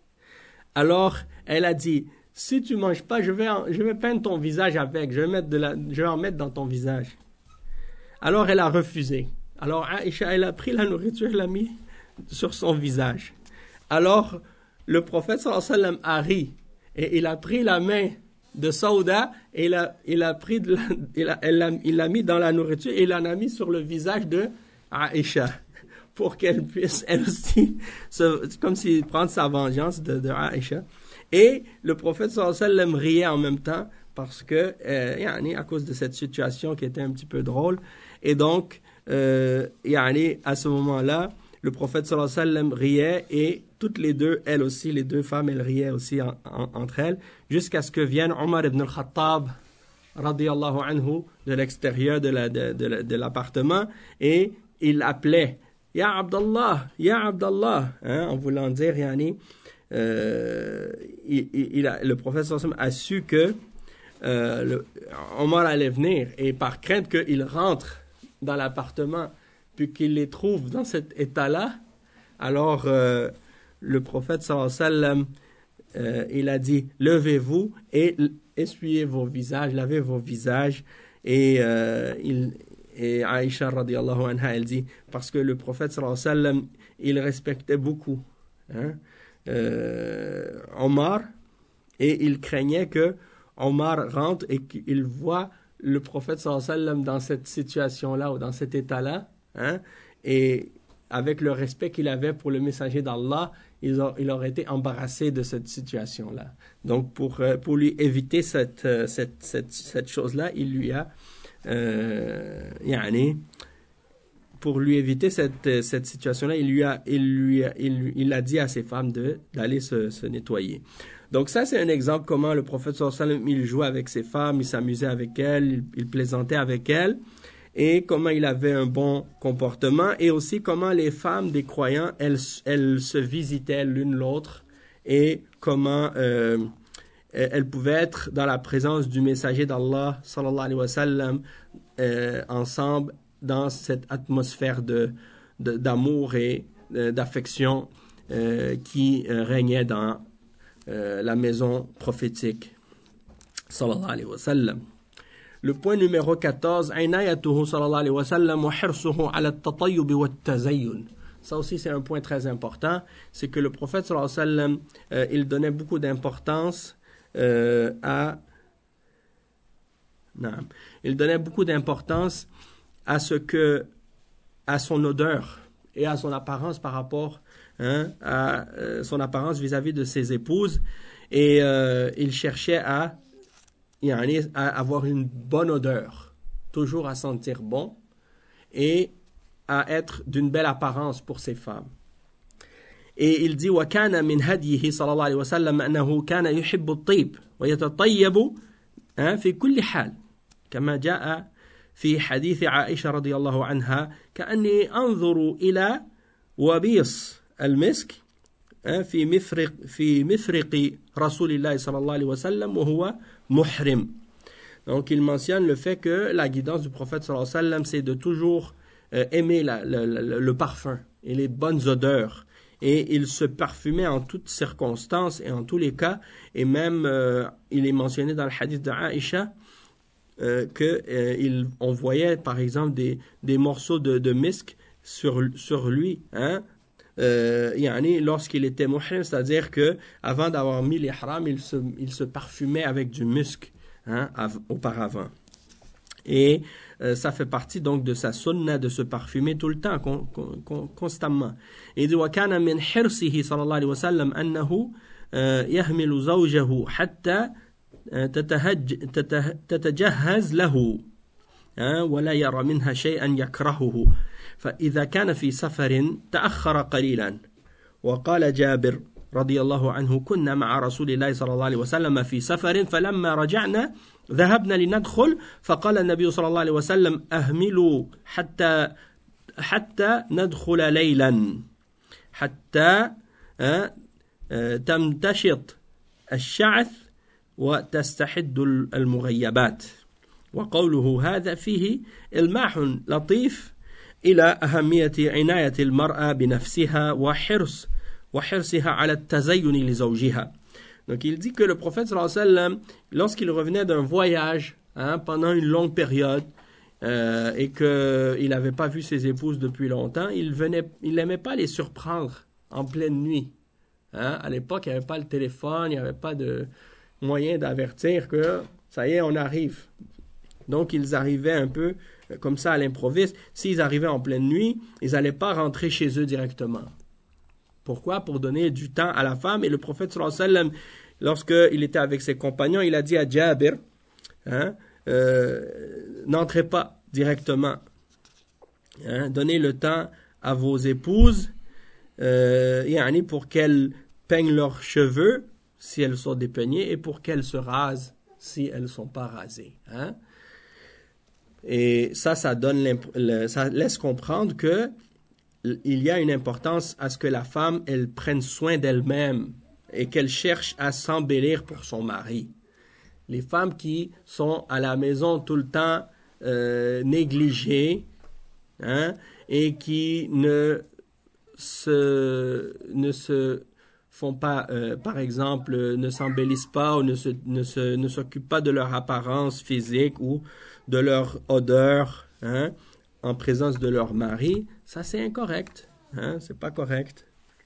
Alors, elle a dit, si tu ne manges pas, je vais, en, je vais peindre ton visage avec, je vais, mettre de la, je vais en mettre dans ton visage. Alors, elle a refusé. Alors, Aïcha, elle a pris la nourriture, elle l'a mis sur son visage. Alors, le prophète, sallallahu alayhi wa sallam, a ri. Et il a pris la main de Sauda, et il a, il a pris de la, il a, elle a, il l'a mis dans la nourriture, et il en a mis sur le visage de Aïcha, pour qu'elle puisse, elle aussi, se, comme s'il prendre sa vengeance de, de Aïcha. Et le prophète, sallallahu alayhi wa sallam, riait en même temps, parce que, euh, à cause de cette situation qui était un petit peu drôle. Et donc, euh, à ce moment-là, le prophète sallallahu alayhi wa sallam riait et toutes les deux, elles aussi, les deux femmes, elles riaient aussi en, en, entre elles, jusqu'à ce que vienne Omar ibn al-Khattab, radiyallahu anhu, de l'extérieur de, la, de, de, de l'appartement, et il appelait « Ya Abdallah, Ya Abdallah hein, » en voulant dire, yani, euh, il, il a, le prophète sallallahu alayhi wa sallam a su que euh, le, Omar allait venir, et par crainte qu'il rentre dans l'appartement, puis qu'il les trouve dans cet état-là, alors euh, le prophète sallallahu alayhi wa sallam, euh, il a dit, levez-vous et essuyez vos visages, lavez vos visages, et, euh, il, et Aïcha radiyallahu anha, elle dit, parce que le prophète sallallahu alayhi wa sallam, il respectait beaucoup hein, euh, Omar, et il craignait que Omar rentre et qu'il voit le prophète sallallahu alayhi wa sallam dans cette situation-là ou dans cet état-là, hein, et avec le respect qu'il avait pour le messager d'Allah, il, a, il aurait été embarrassé de cette situation-là. Donc, pour, pour lui éviter cette, cette, cette, cette chose-là, il lui a, euh, yani, pour lui éviter cette, cette situation-là, il lui a, il lui a, il, il a dit à ses femmes de, d'aller se, se nettoyer. Donc ça, c'est un exemple comment le prophète sallallahu alayhi wa sallam, il jouait avec ses femmes, il s'amusait avec elles, il, il plaisantait avec elles, et comment il avait un bon comportement, et aussi comment les femmes des croyants, elles, elles se visitaient l'une l'autre, et comment euh, elles pouvaient être dans la présence du messager d'Allah, sallallahu alayhi wa sallam, euh, ensemble, dans cette atmosphère de, de, d'amour et euh, d'affection euh, qui euh, régnait dans Euh, la maison prophétique sallallahu alayhi wa sallam. Le point numéro quatorze, inayatuhu sallallahu alayhi wa sallam wa hirsuhu ala at-tatayyub wa at-tazayyun. Ça aussi c'est un point très important, c'est que le prophète sallallahu alayhi wa sallam euh, il donnait beaucoup d'importance euh, à... Non. Il donnait beaucoup d'importance à ce que, à son odeur et à son apparence par rapport hein, à euh, son apparence vis-à-vis de ses épouses. Et euh, il cherchait à, à avoir une bonne odeur, toujours à sentir bon et à être d'une belle apparence pour ses femmes. Et il dit وكان من هديه صلى الله عليه وسلم أنه كان يحب الطيب ويتطيب في كل حال كما جاء في حديث عائشة رضي الله عنها كأني أنظر إلى وبيص المسك في مفرق في مفرق رسول الله صلى الله عليه وسلم وهو محرم. Donc il mentionne le fait que la guidance du prophète sallallahu alayhi wa sallam c'est de toujours euh, aimer la, le, le, le parfum et les bonnes odeurs. Et il se parfumait en toutes circonstances et en tous les cas. Et même, euh, il est mentionné dans le hadith de Aïcha euh, qu'on euh, voyait par exemple des, des morceaux de, de misk sur, sur lui. Hein, euh, yani, lorsqu'il était muhrim, c'est-à-dire qu'avant d'avoir mis l'ihram, il se, il se parfumait avec du musc hein, av- auparavant. Et euh, ça fait partie donc de sa sunna de se parfumer tout le temps, con, con, constamment. Et il dit وكان من حرصه صلى الله عليه وسلم أنه يحمل زوجه حتى تتجهز له ولا يرى منها شيئا يكرهه فإذا كان في سفر تأخر قليلا وقال جابر رضي الله عنه كنا مع رسول الله صلى الله عليه وسلم في سفر فلما رجعنا ذهبنا لندخل فقال النبي صلى الله عليه وسلم أهملوا حتى حتى ندخل ليلا حتى تمتشط الشعث وتستحد المغيبات وقوله هذا فيه إلماح لطيف إلى أهمية عناية المرأة بنفسها وحرص وحرصها على التزين لزوجها. Donc il dit que le prophète sallallahu alayhi wa sallam, lorsqu'il revenait d'un voyage hein, pendant une longue période euh, et qu'il n'avait pas vu ses épouses depuis longtemps, il venait, il n'aimait pas les surprendre en pleine nuit. Hein? À l'époque, il n'y avait pas le téléphone, il n'y avait pas de moyen d'avertir que ça y est, on arrive. Donc ils arrivaient un peu comme ça à l'improviste. S'ils arrivaient en pleine nuit, ils n'allaient pas rentrer chez eux directement. Pourquoi? Pour donner du temps à la femme. Et le prophète sallallahu alayhi wa sallam, lorsqu'il était avec ses compagnons, il a dit à Jabir, hein, euh, n'entrez pas directement. Hein, donnez le temps à vos épouses euh, yani pour qu'elles peignent leurs cheveux si elles sont dépeignées et pour qu'elles se rasent si elles ne sont pas rasées. Hein. Et ça, ça, donne le, ça laisse comprendre que il y a une importance à ce que la femme, elle prenne soin d'elle-même et qu'elle cherche à s'embellir pour son mari. Les femmes qui sont à la maison tout le temps euh, négligées hein, et qui ne se, ne se font pas, euh, par exemple, ne s'embellissent pas ou ne, se, ne, se, ne s'occupent pas de leur apparence physique ou de leur odeur, hein, en présence de leur mari, ça c'est incorrect, hein, c'est pas correct.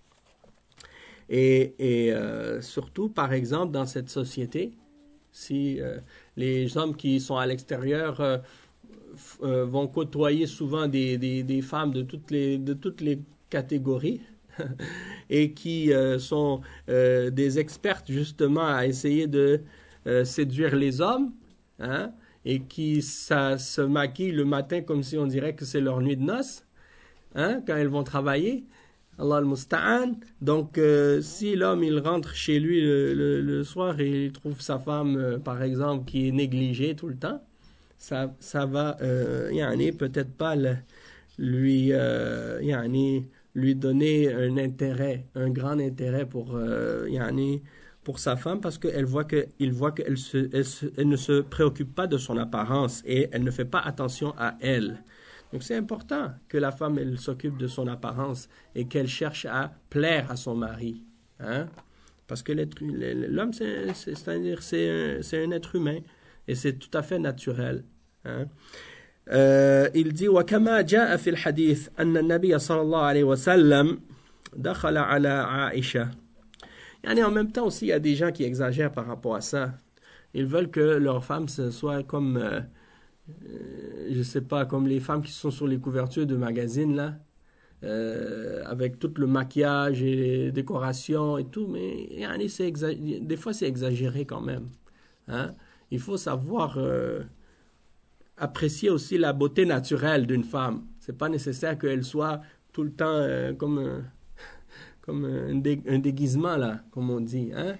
Et, et euh, surtout, par exemple, dans cette société, si euh, les hommes qui sont à l'extérieur euh, f- euh, vont côtoyer souvent des, des, des femmes de toutes les, de toutes les catégories et qui euh, sont euh, des expertes justement à essayer de euh, séduire les hommes, hein, et qui ça, se maquillent le matin comme si on dirait que c'est leur nuit de noces, hein, quand elles vont travailler. Allah al-Musta'an. Donc, euh, si l'homme, il rentre chez lui le, le, le soir et il trouve sa femme, euh, par exemple, qui est négligée tout le temps, ça, ça va, euh, yani, peut-être pas le, lui, euh, yani, lui donner un intérêt, un grand intérêt pour, euh, yani, pour sa femme parce qu'elle voit que, il voit qu'elle se, elle, se, elle ne se préoccupe pas de son apparence et elle ne fait pas attention à elle. Donc c'est important que la femme elle s'occupe de son apparence et qu'elle cherche à plaire à son mari, hein? Parce que l'homme c'est, c'est, c'est-à-dire c'est un, c'est un être humain et c'est tout à fait naturel, hein? Euh, il dit وكما جاء في الحديث أن النبي صلى الله عليه وسلم دخل على عائشة Et en même temps aussi, il y a des gens qui exagèrent par rapport à ça. Ils veulent que leur femme soit comme, euh, euh, je sais pas, comme les femmes qui sont sur les couvertures de magazines, là, euh, avec tout le maquillage et les décorations et tout, mais yani, c'est exa- des fois c'est exagéré quand même. Hein? Il faut savoir euh, apprécier aussi la beauté naturelle d'une femme. C'est pas nécessaire qu'elle soit tout le temps euh, comme, un, comme un, dé, un déguisement, là, comme on dit. Hein?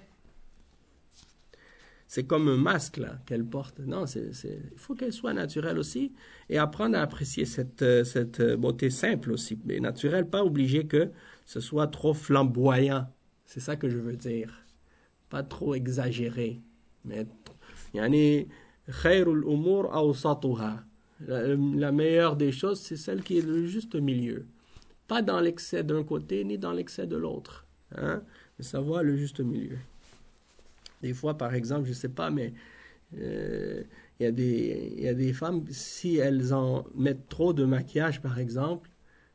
C'est comme un masque là qu'elle porte. Non, c'est, c'est, il faut qu'elle soit naturelle aussi et apprendre à apprécier cette, cette beauté simple aussi. Mais naturelle, pas obligé que ce soit trop flamboyant. C'est ça que je veux dire. Pas trop exagéré. Mais, yani, khairul umur awsatuha. La, la meilleure des choses, c'est celle qui est le juste milieu. Pas dans l'excès d'un côté, ni dans l'excès de l'autre. Hein? Mais savoir le juste milieu. Des fois, par exemple, je ne sais pas, mais il euh, y, y a des femmes, si elles en mettent trop de maquillage, par exemple,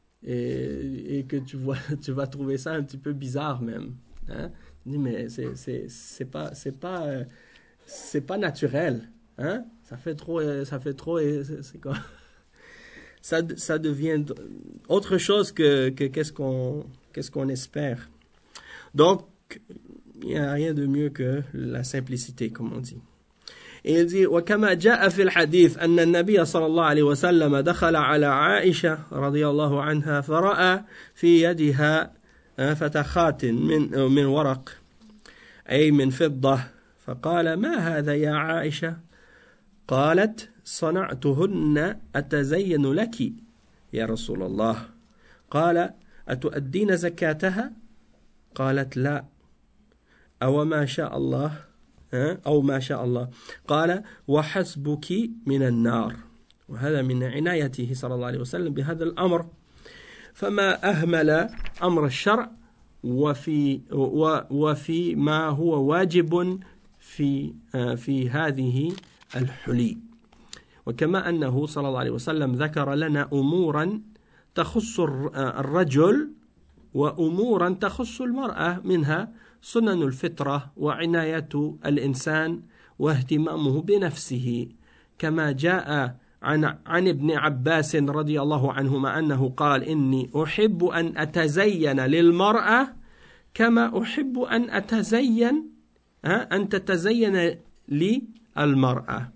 et, et que tu, vois, tu vas trouver ça un petit peu bizarre même. Hein? Tu dis, mais c'est, c'est, c'est pas, c'est pas, euh, c'est pas naturel. Hein? Ça fait trop, euh, ça fait trop, et c'est, c'est quoi? Ça, ça devient autre chose que, que qu'est-ce qu'on, qu'est-ce qu'on espère. Donc, il n'y a rien de mieux que la simplicité, comme on dit. Et il dit, وكما جاء في الحديث أن النبي صلى الله عليه وسلم دخل على عائشة رضي الله عنها فرأى في يدها فتخات من من ورق أي من فضة فقال ما هذا يا عائشة؟ قالت صنعتهن أتزين لك يا رسول الله. قال أتؤدين زكاتها؟ قالت لا. أو ما شاء الله أو ما شاء الله. قال وحسبك من النار. وهذا من عنايته صلى الله عليه وسلم بهذا الأمر. فما أهمل أمر الشرع وفي وفي ما هو واجب في في هذه الحلي. وكما أنه صلى الله عليه وسلم ذكر لنا أمورا تخص الرجل وأمورا تخص المرأة منها سنن الفطرة وعناية الإنسان واهتمامه بنفسه كما جاء عن عن ابن عباس رضي الله عنهما أنه قال إني أحب أن أتزين للمرأة كما أحب أن أتزين أن تتزين لي المرأة.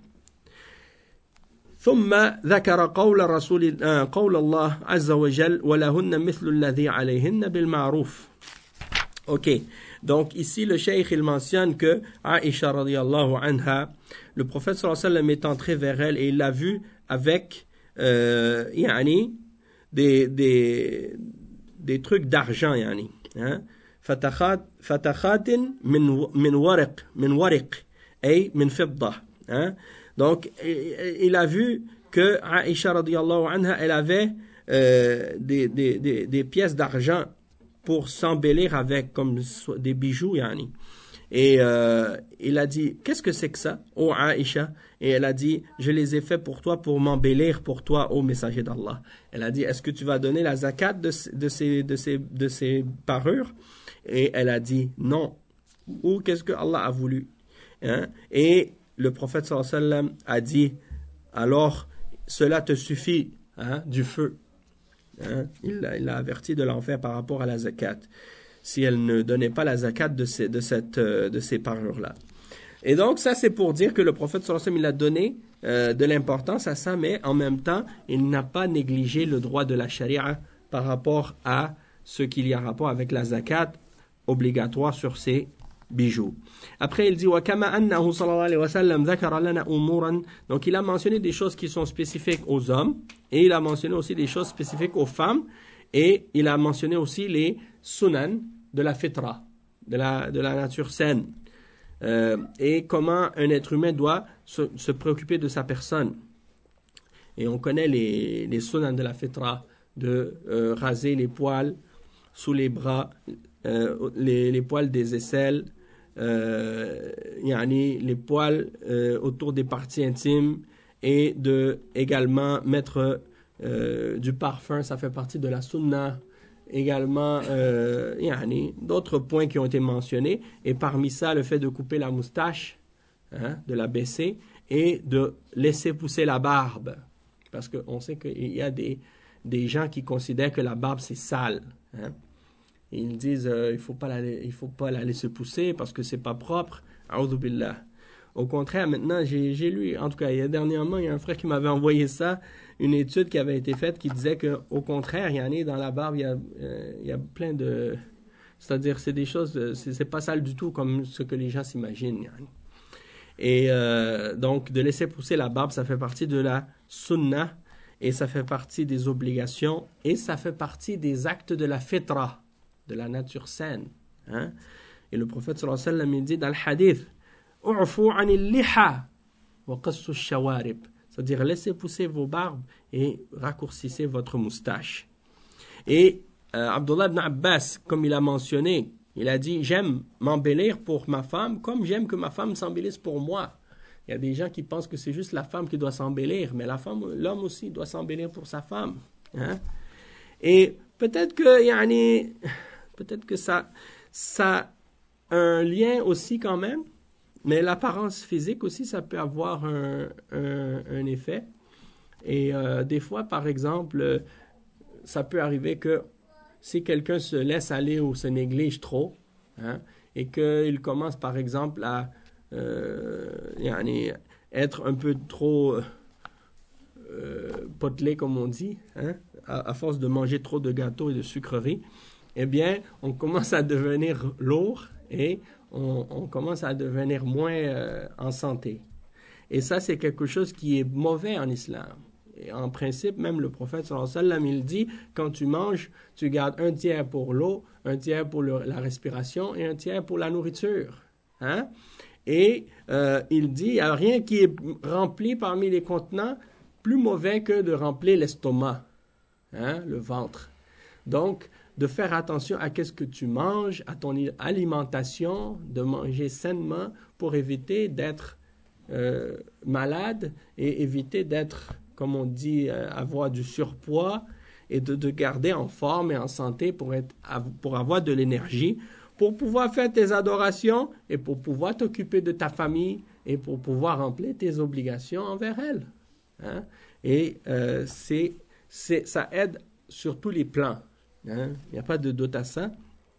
ثم ذكر قول الرسول قول الله عز وجل ولهن مثل الذي عليهن بالمعروف. Ok, donc ici le cheikh il mentionne que Aïcha radiyallahu anha, le prophète sallallahu alayhi wa sallam est entré vers elle et il l'a vue avec euh, yani, des, des, des trucs d'argent yani. Fatakhat fatakhatin min min wariq min wariq ay min fidda. Donc il a vu que Aïcha radiyallahu anha elle avait euh, des, des, des, des pièces d'argent pour s'embellir avec, comme des bijoux, yani. Et euh, il a dit, qu'est-ce que c'est que ça, ô Aïcha? Et elle a dit, je les ai faits pour toi, pour m'embellir pour toi, ô messager d'Allah. Elle a dit, est-ce que tu vas donner la zakat de, de, ces, de, ces, de ces parures? Et elle a dit, non. Ou qu'est-ce que Allah a voulu? Hein? Et le prophète sallallahu alayhi wa sallam a dit, alors, cela te suffit, hein, du feu. Hein? Il, il a averti de l'enfer par rapport à la zakat si elle ne donnait pas la zakat de ces, de cette, de ces parures-là. Et donc ça c'est pour dire que le prophète sallallahu alayhi wa sallam il a donné euh, de l'importance à ça, mais en même temps il n'a pas négligé le droit de la charia par rapport à ce qu'il y a rapport avec la zakat obligatoire sur ces bijoux. Après il dit وَكَمَا أَنَّهُ صَلَّى اللَّهُ عَلَيْهِ وَسَلَّمْ ذَكَرَ لَنَا أُمُورًا. Donc il a mentionné des choses qui sont spécifiques aux hommes et il a mentionné aussi des choses spécifiques aux femmes et il a mentionné aussi les sunan de la fitra, de la, de la nature saine, euh, et comment un être humain doit se, se préoccuper de sa personne. Et on connaît les, les sunan de la fitra, de euh, raser les poils sous les bras, euh, les, les poils des aisselles, euh, yani les poils euh, autour des parties intimes, et de également mettre euh, du parfum, ça fait partie de la sunna. également euh, yani, d'autres points qui ont été mentionnés. Et parmi ça, le fait de couper la moustache, hein, de la baisser, et de laisser pousser la barbe. Parce qu'on sait qu'il y a des, des gens qui considèrent que la barbe, c'est sale. Hein. Ils disent euh, il ne faut pas la, il faut pas la laisser pousser parce que c'est pas propre. A'udhu billah. Au contraire, maintenant, j'ai, j'ai lu, en tout cas, il y a, dernièrement, il y a un frère qui m'avait envoyé ça, une étude qui avait été faite qui disait qu'au contraire, il y en a dans la barbe, il y a, euh, il y a plein de... C'est-à-dire, c'est des choses, c'est, c'est pas sale du tout comme ce que les gens s'imaginent. Yani. Et euh, donc, de laisser pousser la barbe, ça fait partie de la sunnah, et ça fait partie des obligations, et ça fait partie des actes de la fitra, de la nature saine. Hein? Et le prophète sallallahu alayhi wa sallam, il dit dans le hadith, « U'fu anil liha wa qassu shawarib » c'est-à-dire laissez pousser vos barbes et raccourcissez votre moustache. Et euh, Abdullah ibn Abbas, comme il a mentionné, il a dit « J'aime m'embellir pour ma femme comme j'aime que ma femme s'embellisse pour moi. » Il y a des gens qui pensent que c'est juste la femme qui doit s'embellir, mais la femme, l'homme aussi doit s'embellir pour sa femme. Hein? Et peut-être que, yani, peut-être que ça, ça a un lien aussi quand même, mais l'apparence physique aussi, ça peut avoir un, un, un effet. Et euh, des fois, par exemple, ça peut arriver que si quelqu'un se laisse aller ou se néglige trop, hein, et qu'il commence, par exemple, à euh, yani, être un peu trop euh, potelé, comme on dit, hein, à, à force de manger trop de gâteaux et de sucreries, eh bien, on commence à devenir lourd et on, on commence à devenir moins euh, en santé. Et ça, c'est quelque chose qui est mauvais en islam. Et en principe, même le prophète sallallahu alayhi wa sallam, il dit, quand tu manges, tu gardes un tiers pour l'eau, un tiers pour le, la respiration et un tiers pour la nourriture. Hein? Et euh, il dit, il n'y a rien qui est rempli parmi les contenants plus mauvais que de remplir l'estomac, hein, le ventre. Donc, de faire attention à qu'est-ce que tu manges, à ton alimentation, de manger sainement pour éviter d'être euh, malade et éviter d'être, comme on dit, euh, avoir du surpoids et de te garder en forme et en santé pour, être, pour avoir de l'énergie, pour pouvoir faire tes adorations et pour pouvoir t'occuper de ta famille et pour pouvoir remplir tes obligations envers elle. Hein? Et euh, c'est, c'est, ça aide sur tous les plans. Hein? Il n'y a pas de doute à ça.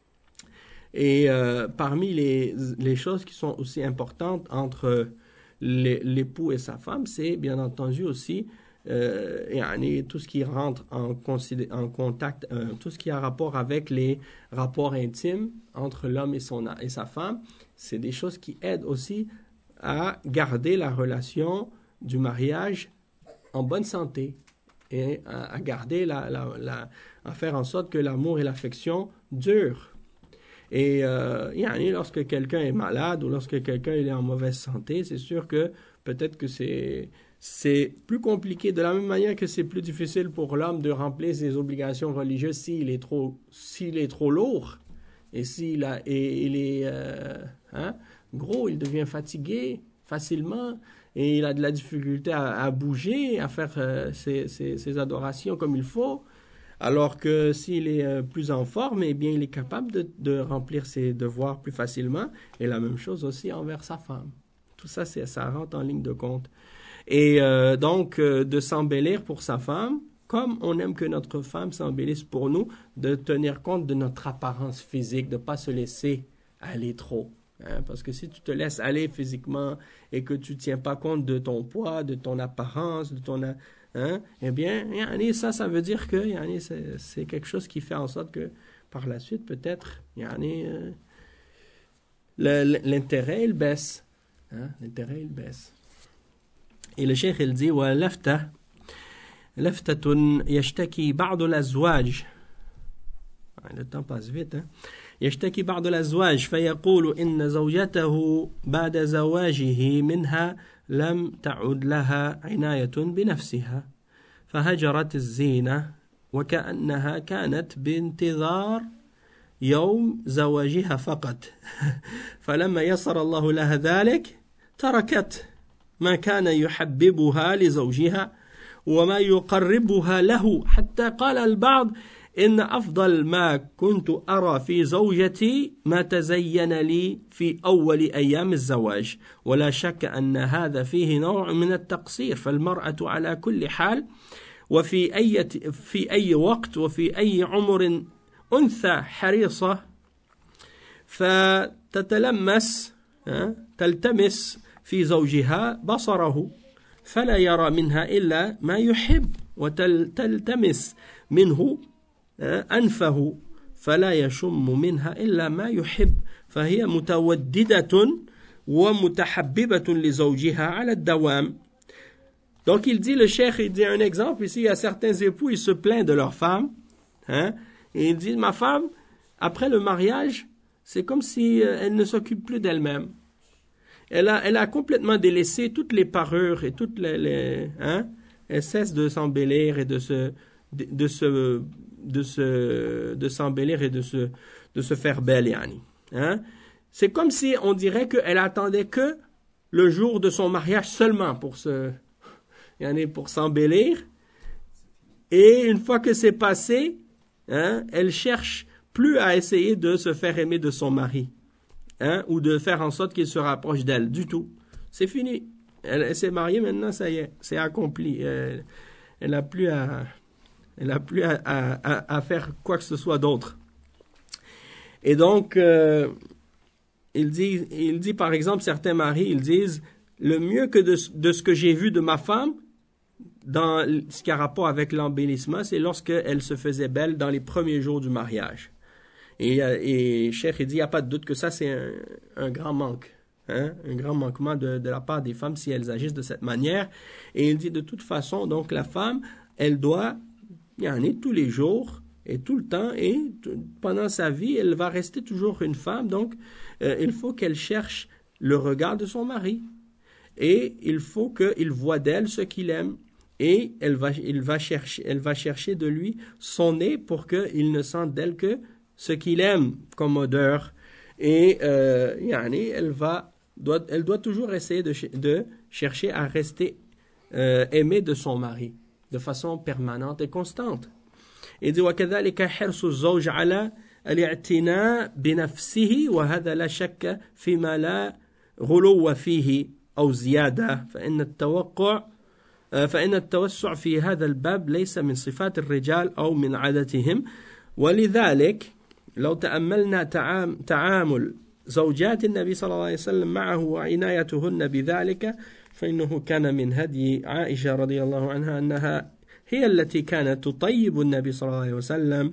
Et euh, parmi les, les choses qui sont aussi importantes entre les, l'époux et sa femme, c'est bien entendu aussi euh, et tout ce qui rentre en, considé- en contact, euh, tout ce qui a rapport avec les rapports intimes entre l'homme et, son, et sa femme. C'est des choses qui aident aussi à garder la relation du mariage en bonne santé et à, à garder la, la, la, à faire en sorte que l'amour et l'affection durent. Et euh, yani, lorsque quelqu'un est malade ou lorsque quelqu'un est en mauvaise santé, c'est sûr que peut-être que c'est, c'est plus compliqué, de la même manière que c'est plus difficile pour l'homme de remplir ses obligations religieuses s'il est trop, s'il est trop lourd et s'il a, et, il est euh, hein, gros, il devient fatigué facilement et il a de la difficulté à, à bouger, à faire euh, ses, ses, ses adorations comme il faut. Alors que s'il est euh, plus en forme, eh bien, il est capable de, de remplir ses devoirs plus facilement. Et la même chose aussi envers sa femme. Tout ça, c'est, ça rentre en ligne de compte. Et euh, donc, euh, de s'embellir pour sa femme, comme on aime que notre femme s'embellisse pour nous, de tenir compte de notre apparence physique, de ne pas se laisser aller trop. Hein, parce que si tu te laisses aller physiquement et que tu ne tiens pas compte de ton poids, de ton apparence, de ton... Hein? Eh bien, yani, ça, ça veut dire que yani, c'est, c'est quelque chose qui fait en sorte que, par la suite, peut-être, yani, euh, le, l'intérêt, il baisse. Hein? L'intérêt, il baisse. Et le cheikh, il dit, وَلَفْتَةٌ لَفْتَةٌ يَشْتَكِي بَعْضُ الْأَزْوَاجِ. Le temps passe vite. Hein? يشتكي بعض الأزواج فيقول إن زوجته بعد زواجه منها لم تعد لها عناية بنفسها فهجرت الزينة وكأنها كانت بانتظار يوم زواجها فقط فلما يسر الله لها ذلك تركت ما كان يحببها لزوجها وما يقربها له حتى قال البعض إن أفضل ما كنت أرى في زوجتي ما تزين لي في أول أيام الزواج ولا شك أن هذا فيه نوع من التقصير فالمرأة على كل حال وفي أي في أي وقت وفي أي عمر أنثى حريصة فتتلمس تلتمس في زوجها بصره فلا يرى منها إلا ما يحب وتلتمس منه أنفه فلا يشم منها إلا ما يحب فهي متوددة ومتحببة لزوجها على الدوام. Donc il dit, le cheikh, il dit un exemple ici, il y a certains époux, ils se plaignent de leur femme, hein, et il dit, ma femme, après le mariage, c'est comme si euh, elle ne s'occupe plus d'elle-même. Elle a, elle a complètement délaissé toutes les parures et toutes les, les hein, elle cesse de s'embellir et de se, de, de se, de se, de s'embellir et de se, de se faire belle, yani. Hein. C'est comme si on dirait qu'elle attendait que le jour de son mariage seulement pour se, yani, pour s'embellir. Et une fois que c'est passé, hein, elle cherche plus à essayer de se faire aimer de son mari, hein, ou de faire en sorte qu'il se rapproche d'elle, du tout. C'est fini. Elle, elle s'est mariée, maintenant, ça y est, c'est accompli. Elle, elle n'a plus à, elle a plus à, à, à faire quoi que ce soit d'autre. Et donc, euh, il dit, il dit, par exemple, certains maris, ils disent, le mieux que de, de ce que j'ai vu de ma femme, dans ce qui a rapport avec l'embellissement, c'est lorsqu'elle se faisait belle dans les premiers jours du mariage. Et, et Cheikh, il dit, il n'y a pas de doute que ça, c'est un, un grand manque, hein, un grand manquement de, de la part des femmes si elles agissent de cette manière. Et il dit, de toute façon, donc la femme, elle doit y en aller tous les jours et tout le temps, et t- pendant sa vie, elle va rester toujours une femme. Donc, euh, il faut qu'elle cherche le regard de son mari. Et il faut qu'il voie d'elle ce qu'il aime. Et elle va, il va chercher, elle va chercher de lui son nez pour qu'il ne sente d'elle que ce qu'il aime comme odeur. Et euh, yani, elle, va, doit, elle doit toujours essayer de, de chercher à rester euh, aimée de son mari de façon permanente et constante. Il dit وكذلك حرص الزوج على الاعتناء بنفسه وهذا لا شك فيما لا غلو فيه أو زيادة فإن التوقع فإن التوسع في هذا الباب ليس من صفات الرجال أو من عادتهم ولذلك لو تأملنا تعامل زوجات النبي صلى الله عليه وسلم معه وعنايتهن بذلك فإنه كان من هدي عائشة رضي الله عنها أنها هي التي كانت تطيب النبي صلى الله عليه وسلم.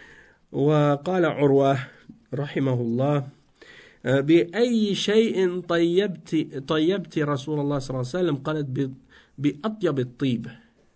وقال عروة رحمه الله بأي شيء طيبت طيبت رسول الله صلى الله عليه وسلم قالت بأطيب الطيب.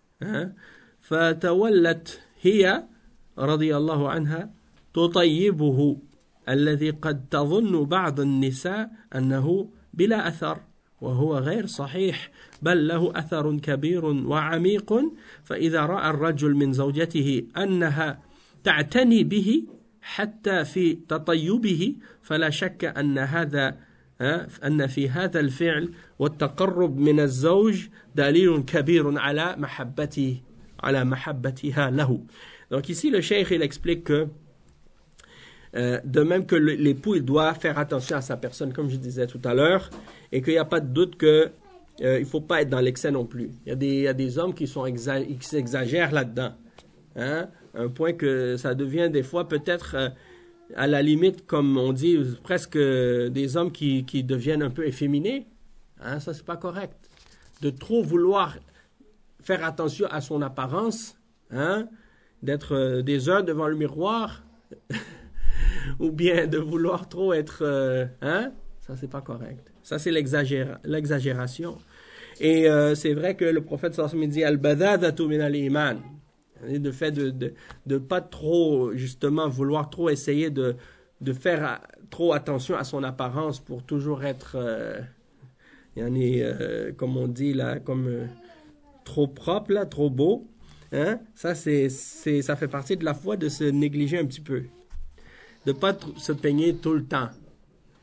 فتولت هي رضي الله عنها تطيبه الذي قد تظن بعض النساء أنه بلا أثر وهو غير صحيح بل له أثر كبير وعميق. فإذا رأى الرجل من زوجته أنها تعتني به حتى في تطيبه فلا شك أن هذا أن في هذا الفعل والتقرب من الزوج دليل كبير على محبته على محبتها له. Donc ici le cheikh il explique que euh, de même que l'époux il doit faire attention à sa personne comme je disais tout à l'heure et qu'il n'y a pas de doute que euh, il faut pas être dans l'excès non plus. Il y a des il y a des hommes qui sont exa- qui s'exagèrent là-dedans, hein, un point que ça devient des fois peut-être euh, à la limite, comme on dit, presque des hommes qui, qui deviennent un peu efféminés. Hein, ça, c'est pas correct. De trop vouloir faire attention à son apparence, hein, d'être euh, des heures devant le miroir, ou bien de vouloir trop être... Euh, hein, ça, c'est pas correct. Ça, c'est l'exagéra- l'exagération. Et euh, c'est vrai que le prophète sallallahu alayhi wa sallam dit « Al-badadatu min al-iman » le fait de de de pas trop justement vouloir trop essayer de de faire a, trop attention à son apparence pour toujours être euh, yani, euh, comme on dit là comme euh, trop propre là, trop beau, hein, ça c'est c'est ça fait partie de la foi de se négliger un petit peu, de pas t- se peigner tout le temps,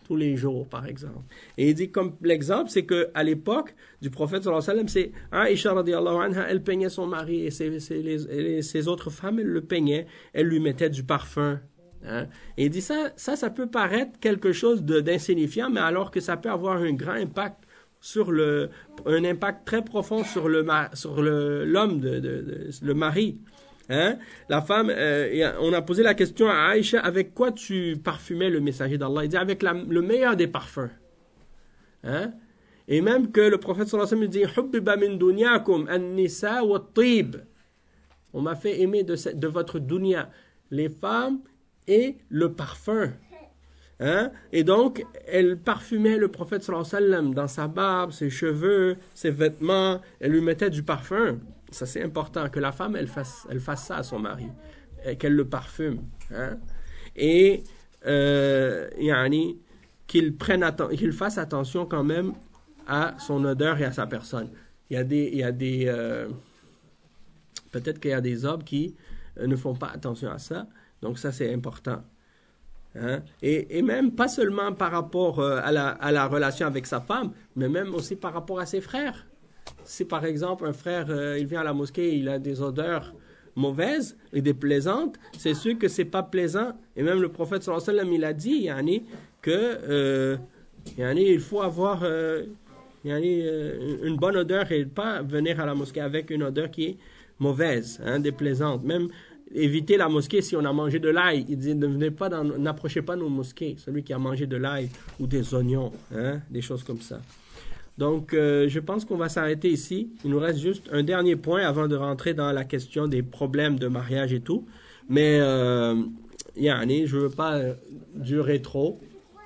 tous les jours, par exemple. Et il dit comme l'exemple, c'est qu'à l'époque du prophète sallallahu alayhi wa sallam, c'est Aïcha radiallahu anha, elle peignait son mari et ses, ses, les, ses autres femmes, elles le peignaient, elles lui mettaient du parfum. Hein? Et il dit ça, ça, ça peut paraître quelque chose de, d'insignifiant, mais alors que ça peut avoir un grand impact sur le, un impact très profond sur le, sur le, l'homme, de, de, de, le mari. Hein? La femme, euh, on a posé la question à Aïcha, avec quoi tu parfumais le messager d'Allah? Il dit avec la, le meilleur des parfums. Hein? Et même que le prophète sallallahu alayhi wa sallam dit Hubbiba min dunyakum an-nisa wa at-tib. On m'a fait aimer de, de votre dunya les femmes et le parfum. Hein? Et donc, elle parfumait le prophète sallallahu alayhi wa sallam dans sa barbe, ses cheveux, ses vêtements, elle lui mettait du parfum. Ça, c'est important, que la femme, elle fasse, elle fasse ça à son mari, qu'elle le parfume. Hein? Et euh, yani, qu'il, prenne atten- qu'il fasse attention quand même à son odeur et à sa personne. Il y a des... Il y a des euh, peut-être qu'il y a des hommes qui euh, ne font pas attention à ça. Donc ça, c'est important. Hein? Et, et même, pas seulement par rapport euh, à, la, à la relation avec sa femme, mais même aussi par rapport à ses frères. Si par exemple un frère, euh, il vient à la mosquée, il a des odeurs mauvaises et déplaisantes, c'est sûr que c'est pas plaisant. Et même le prophète sallallahu alayhi wa sallam, il a dit, yani, que euh, yani, il faut avoir euh, yani, euh, une bonne odeur et pas venir à la mosquée avec une odeur qui est mauvaise, hein, déplaisante. Même éviter la mosquée si on a mangé de l'ail. Il dit, ne venez pas dans, n'approchez pas nos mosquées, celui qui a mangé de l'ail ou des oignons, hein, des choses comme ça. Donc, euh, je pense qu'on va s'arrêter ici. Il nous reste juste un dernier point avant de rentrer dans la question des problèmes de mariage et tout. Mais, euh, yani, je ne veux pas euh, durer trop.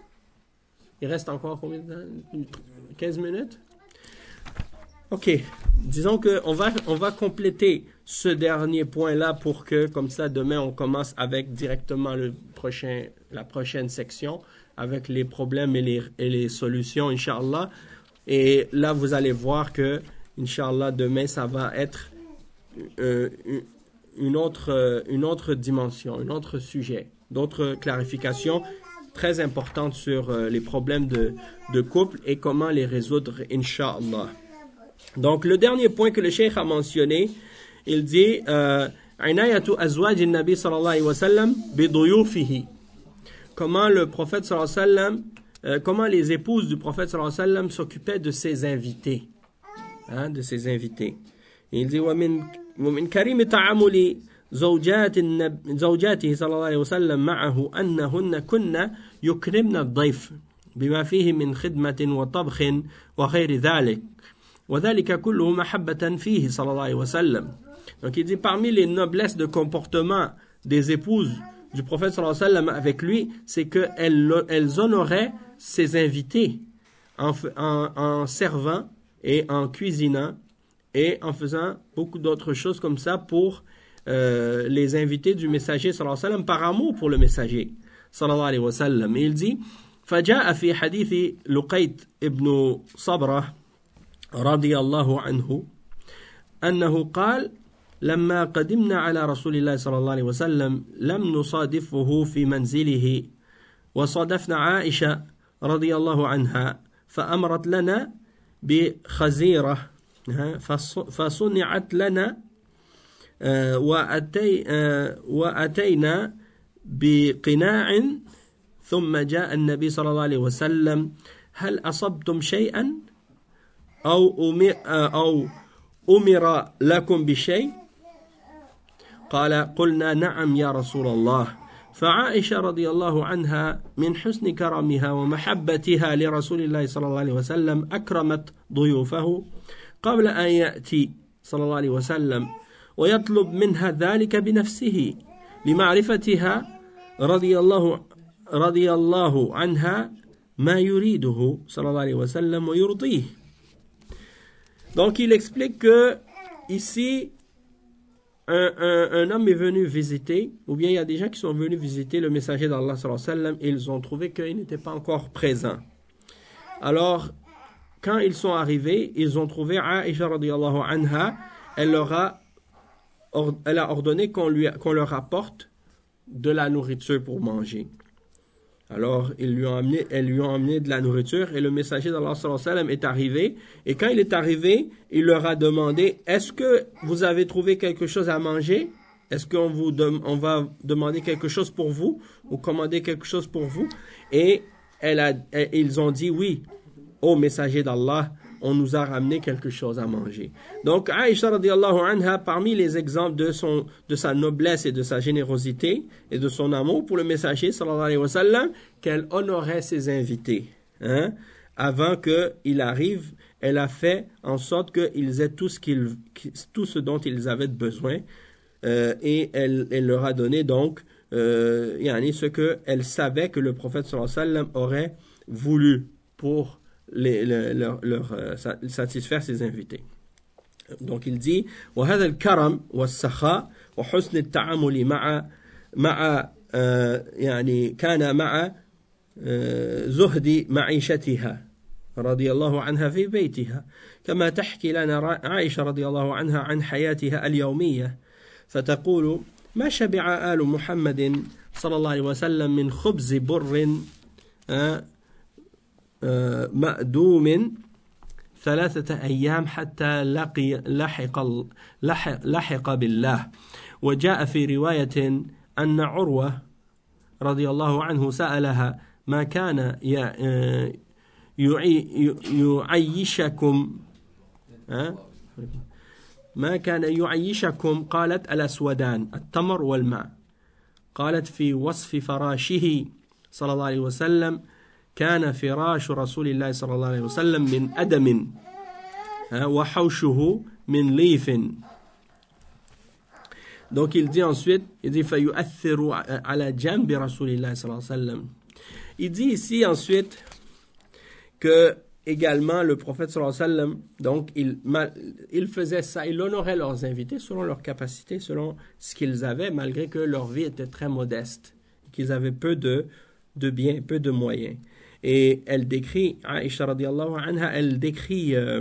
Il reste encore combien de temps? quinze minutes? OK. Disons qu'on va, on va compléter ce dernier point-là pour que, comme ça, demain, on commence avec directement le prochain, la prochaine section, avec les problèmes et les, et les solutions, Inch'Allah. Et là, vous allez voir que, Inch'Allah, demain, ça va être euh, une, autre, euh, une autre dimension, un autre sujet, d'autres clarifications très importantes sur euh, les problèmes de, de couple et comment les résoudre, Inch'Allah. Donc, le dernier point que le cheikh a mentionné, il dit euh, Inayatu azwaj al-Nabi sallallahu alayhi wa sallam biduyufihi. Comment le prophète sallallahu alayhi wa sallam Euh, comment les épouses du prophète sallallahu alayhi wa sallam s'occupaient de ses invités, hein, de ses invités. Et il dit ومن ومن كريم تعامل زوجات زوجاته صلى الله عليه وسلم معه أنهن كن يكرمن الضيف بما فيه من خدمة وطبخ وغير ذلك وذلك كله محبة فيه صلى الله عليه وسلم. Donc il dit parmi les noblesses de comportement des épouses du prophète sallallahu alayhi wa sallam avec lui, c'est qu'elles elles honoraient ses invités en, en, en servant et en cuisinant et en faisant beaucoup d'autres choses comme ça pour euh, les invités du messager sallallahu alayhi wa sallam par amour pour le messager sallallahu alayhi wa sallam. Et il dit فجاء في حديث لقيط ابن صبرة رضي الله عنه أنه قال لما قدمنا على رسول الله صلى الله عليه وسلم لم نصادفه في منزله وصادفنا عائشة رضي الله عنها فأمرت لنا بخزيرة فصنعت لنا وأتي وأتينا بقناع ثم جاء النبي صلى الله عليه وسلم هل أصبتم شيئا أو أمر, أو أمر لكم بشيء قال قلنا نعم يا رسول الله فعائشة رضي الله عنها من حسن كرمها ومحبتها لرسول الله صلى الله عليه وسلم أكرمت ضيوفه قبل أن يأتي صلى الله عليه وسلم ويطلب منها ذلك بنفسه لمعرفتها رضي الله رضي الله عنها ما يريده صلى الله عليه وسلم ويرضيه. Donc il explique que ici Un, un, un homme est venu visiter, ou bien il y a des gens qui sont venus visiter le messager d'Allah sallallahu alayhi wa sallam et ils ont trouvé qu'il n'était pas encore présent. Alors, quand ils sont arrivés, ils ont trouvé Aïcha radiyallahu anha, elle leur a, or, elle a ordonné qu'on, lui, qu'on leur apporte de la nourriture pour manger. Alors, ils lui ont amené, elles lui ont amené de la nourriture et le messager d'Allah sallallahu alayhi wa sallam est arrivé. Et quand il est arrivé, il leur a demandé, est-ce que vous avez trouvé quelque chose à manger? Est-ce qu'on vous dem- on va demander quelque chose pour vous ou commander quelque chose pour vous? Et elle a, elle- ils ont dit oui, ô messager d'Allah, on nous a ramené quelque chose à manger. Donc, Aïcha radiallahu anha, parmi les exemples de, son, de sa noblesse et de sa générosité et de son amour pour le messager, sallallahu alayhi wa sallam, qu'elle honorait ses invités. Hein? Avant qu'il arrive, elle a fait en sorte qu'ils aient tout ce, qu'ils, tout ce dont ils avaient besoin. Euh, et elle, elle leur a donné donc euh, yani ce qu'elle savait que le prophète sallallahu alayhi wa sallam aurait voulu pour les, le, leur, leur euh, satisfaire ses invités. Donc il dit وهذا الكرم والسخاء وحسن التعامل مع مع يعني كان مع زهد معيشتها رضي الله عنها في بيتها كما تحكي لنا عائشة رضي الله عنها عن حياتها اليومية فتقول ما شبع آل محمد صلى الله عليه وسلم من خبز بر مأدوم ثلاثة أيام حتى لقي لحق, لحق, لحق بالله. وجاء في رواية أن عروة رضي الله عنه سألها ما كان يعيشكم ما كان يعيشكم قالت الأسودان التمر والماء. قالت في وصف فراشه صلى الله عليه وسلم كان فراش رسول الله صلى الله عليه وسلم من أدم وحوشه من ليف. Donc il dit ensuite, il dit فيؤثر على جنب رسول الله صلى الله عليه وسلم. Il dit ici ensuite que également le prophète sallallahu alayhi wa sallam, donc il, il faisait ça, il honorait leurs invités selon leurs capacités, selon ce qu'ils avaient, malgré que leur vie était très modeste, qu'ils avaient peu de, de biens, peu de moyens. Et elle décrit, Aïcha radiallahu anha, elle décrit euh,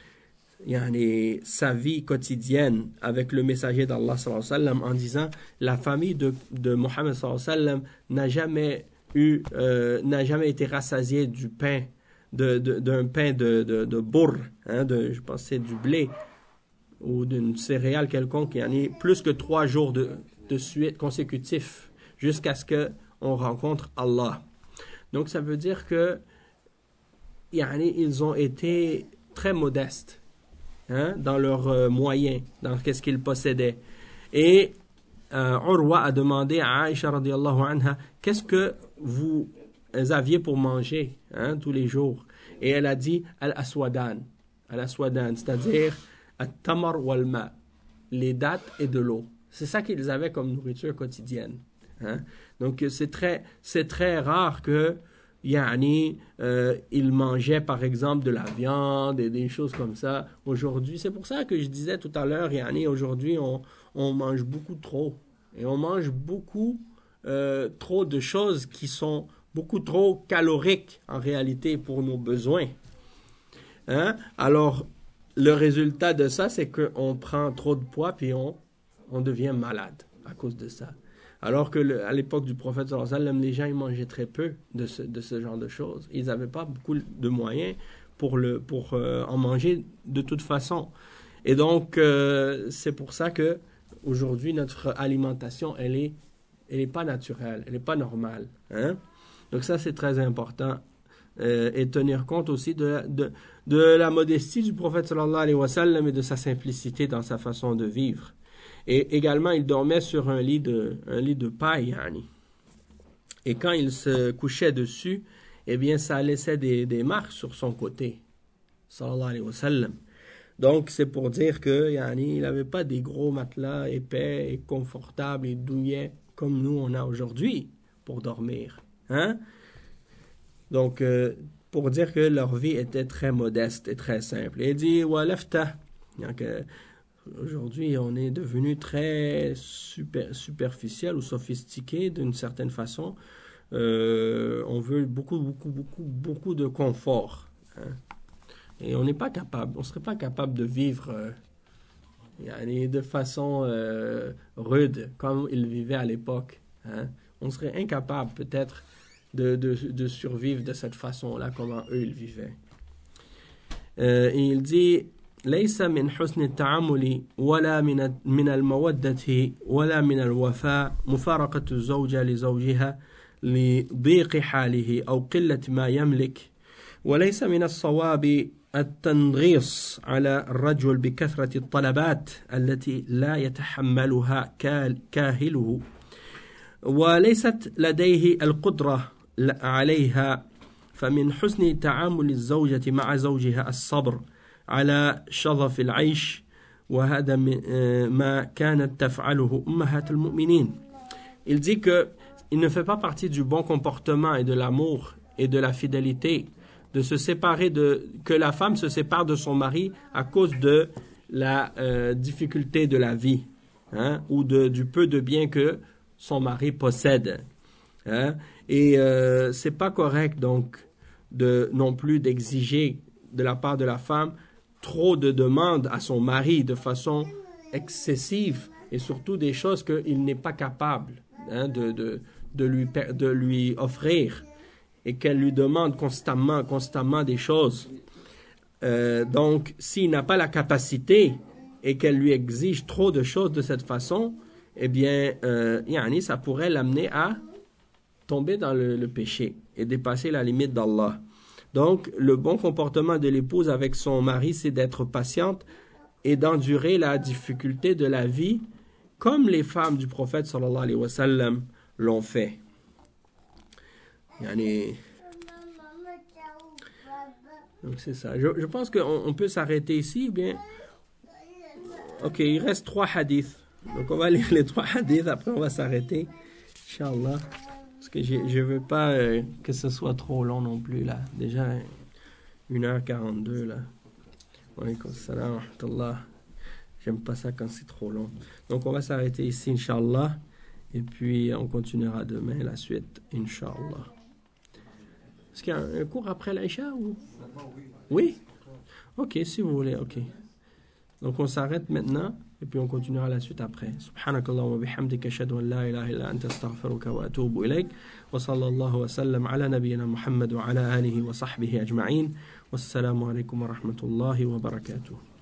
yani, sa vie quotidienne avec le messager d'Allah sallallahu alayhi wa sallam en disant, la famille de, de Mohammed sallallahu alayhi wa sallam n'a jamais eu, euh, n'a jamais été rassasiée du pain De, de, d'un pain de, de, de bourre, hein, de, je pense que c'est du blé ou d'une céréale quelconque, il y en a plus que trois jours de, de suite consécutifs jusqu'à ce qu'on rencontre Allah. Donc ça veut dire que il y en a, ils ont été très modestes hein, dans leurs euh, moyens, dans ce qu'ils possédaient. Et euh, Urwa a demandé à Aïcha radiallahu anha, qu'est-ce que vous aviez pour manger hein, tous les jours. Et elle a dit al-aswadan, al-aswadan, c'est-à-dire at-tamar wal-ma, les dattes et de l'eau. C'est ça qu'ils avaient comme nourriture quotidienne. Hein. Donc c'est très, c'est très rare que yani, euh, ils mangeaient par exemple de la viande et des choses comme ça. Aujourd'hui, c'est pour ça que je disais tout à l'heure, yani, aujourd'hui on, on mange beaucoup trop. Et on mange beaucoup euh, trop de choses qui sont beaucoup trop caloriques en réalité pour nos besoins. Hein? Alors, le résultat de ça, c'est qu'on prend trop de poids puis on, on devient malade à cause de ça. Alors que le, à l'époque du prophète sallallahu alayhi wa sallam, les gens ils mangeaient très peu de ce, de ce genre de choses. Ils n'avaient pas beaucoup de moyens pour, le, pour euh, en manger de toute façon. Et donc, euh, c'est pour ça que aujourd'hui notre alimentation, elle est, elle est pas naturelle, elle n'est pas normale. Hein? Donc ça, c'est très important. Euh, et tenir compte aussi de, de, de la modestie du prophète sallallahu alayhi wa sallam et de sa simplicité dans sa façon de vivre. Et également, il dormait sur un lit de, un lit de paille. Yani. Et quand il se couchait dessus, eh bien, ça laissait des, des marques sur son côté. Sallallahu alayhi wa sallam. Donc, c'est pour dire que yani, il n'avait pas des gros matelas épais et confortables et douillets comme nous, on a aujourd'hui pour dormir. Hein? Donc, euh, pour dire que leur vie était très modeste et très simple. Et il dit, Walafta. Donc, euh, aujourd'hui, on est devenu très super, superficiel ou sophistiqué d'une certaine façon. Euh, on veut beaucoup, beaucoup, beaucoup, beaucoup de confort. Hein? Et on n'est pas capable, on ne serait pas capable de vivre euh, de façon euh, rude comme ils vivaient à l'époque. Hein? On serait incapable peut-être de, de, de survivre de cette façon-là, comment eux ils vivaient. Euh, et il dit ليس من حسن التعامل ولا من من المودة ولا من الوفاء مفارقة الزوجة لزوجها لضيق حاله أو قلة ما يملك وليس من الصواب التنغيص على الرجل بكثرة الطلبات التي لا يتحملها كاهله وليست لديه القدرة عليها فمن حسن تعامل الزوجة مع زوجها الصبر على شظف العيش وهذا ما كانت تفعله أمهات المؤمنين. Il dit que il ne fait pas partie du bon comportement et de l'amour et de la fidélité de se séparer de que la femme se sépare de son mari à cause de la euh, difficulté de la vie, hein, ou de du peu de biens que son mari possède, hein, et euh, c'est pas correct donc de non plus d'exiger de la part de la femme trop de demandes à son mari de façon excessive et surtout des choses qu'il n'est pas capable, hein, de, de, de, lui, de lui offrir et qu'elle lui demande constamment, constamment des choses. Euh, donc, s'il n'a pas la capacité et qu'elle lui exige trop de choses de cette façon, eh bien, euh, yani, ça pourrait l'amener à tomber dans le, le péché et dépasser la limite d'Allah. Donc, le bon comportement de l'épouse avec son mari, c'est d'être patiente et d'endurer la difficulté de la vie comme les femmes du prophète sallallahu alayhi wa sallam l'ont fait. Yani... Donc, c'est ça. Je, je pense qu'on on peut s'arrêter ici. Bien, ok, il reste trois hadiths. Donc, on va lire les trois hadiths. Après, on va s'arrêter. Inch'Allah. Parce que je ne veux pas euh, que ce soit trop long non plus, là. Déjà, une heure quarante-deux, là. Wa alaykoum salam wa rahmatullah. J'aime pas ça quand c'est trop long. Donc, on va s'arrêter ici, Inch'Allah. Et puis, on continuera demain la suite, Inch'Allah. Est-ce qu'il y a un, un cours après l'Aïcha ou... Oui? Ok, si vous voulez, ok. Donc, on s'arrête maintenant. Et puis on continuera la suite après. Subhanakallah wa bihamdika ashhadu an la ilaha illa anta astaghfiruka wa atubu ilayk. Wa sallallahu wa sallam ala nabiyyina Muhammad wa ala alihi wa sahbihi ajma'in. Wassalamu alaykum wa rahmatullahi wa barakatuh.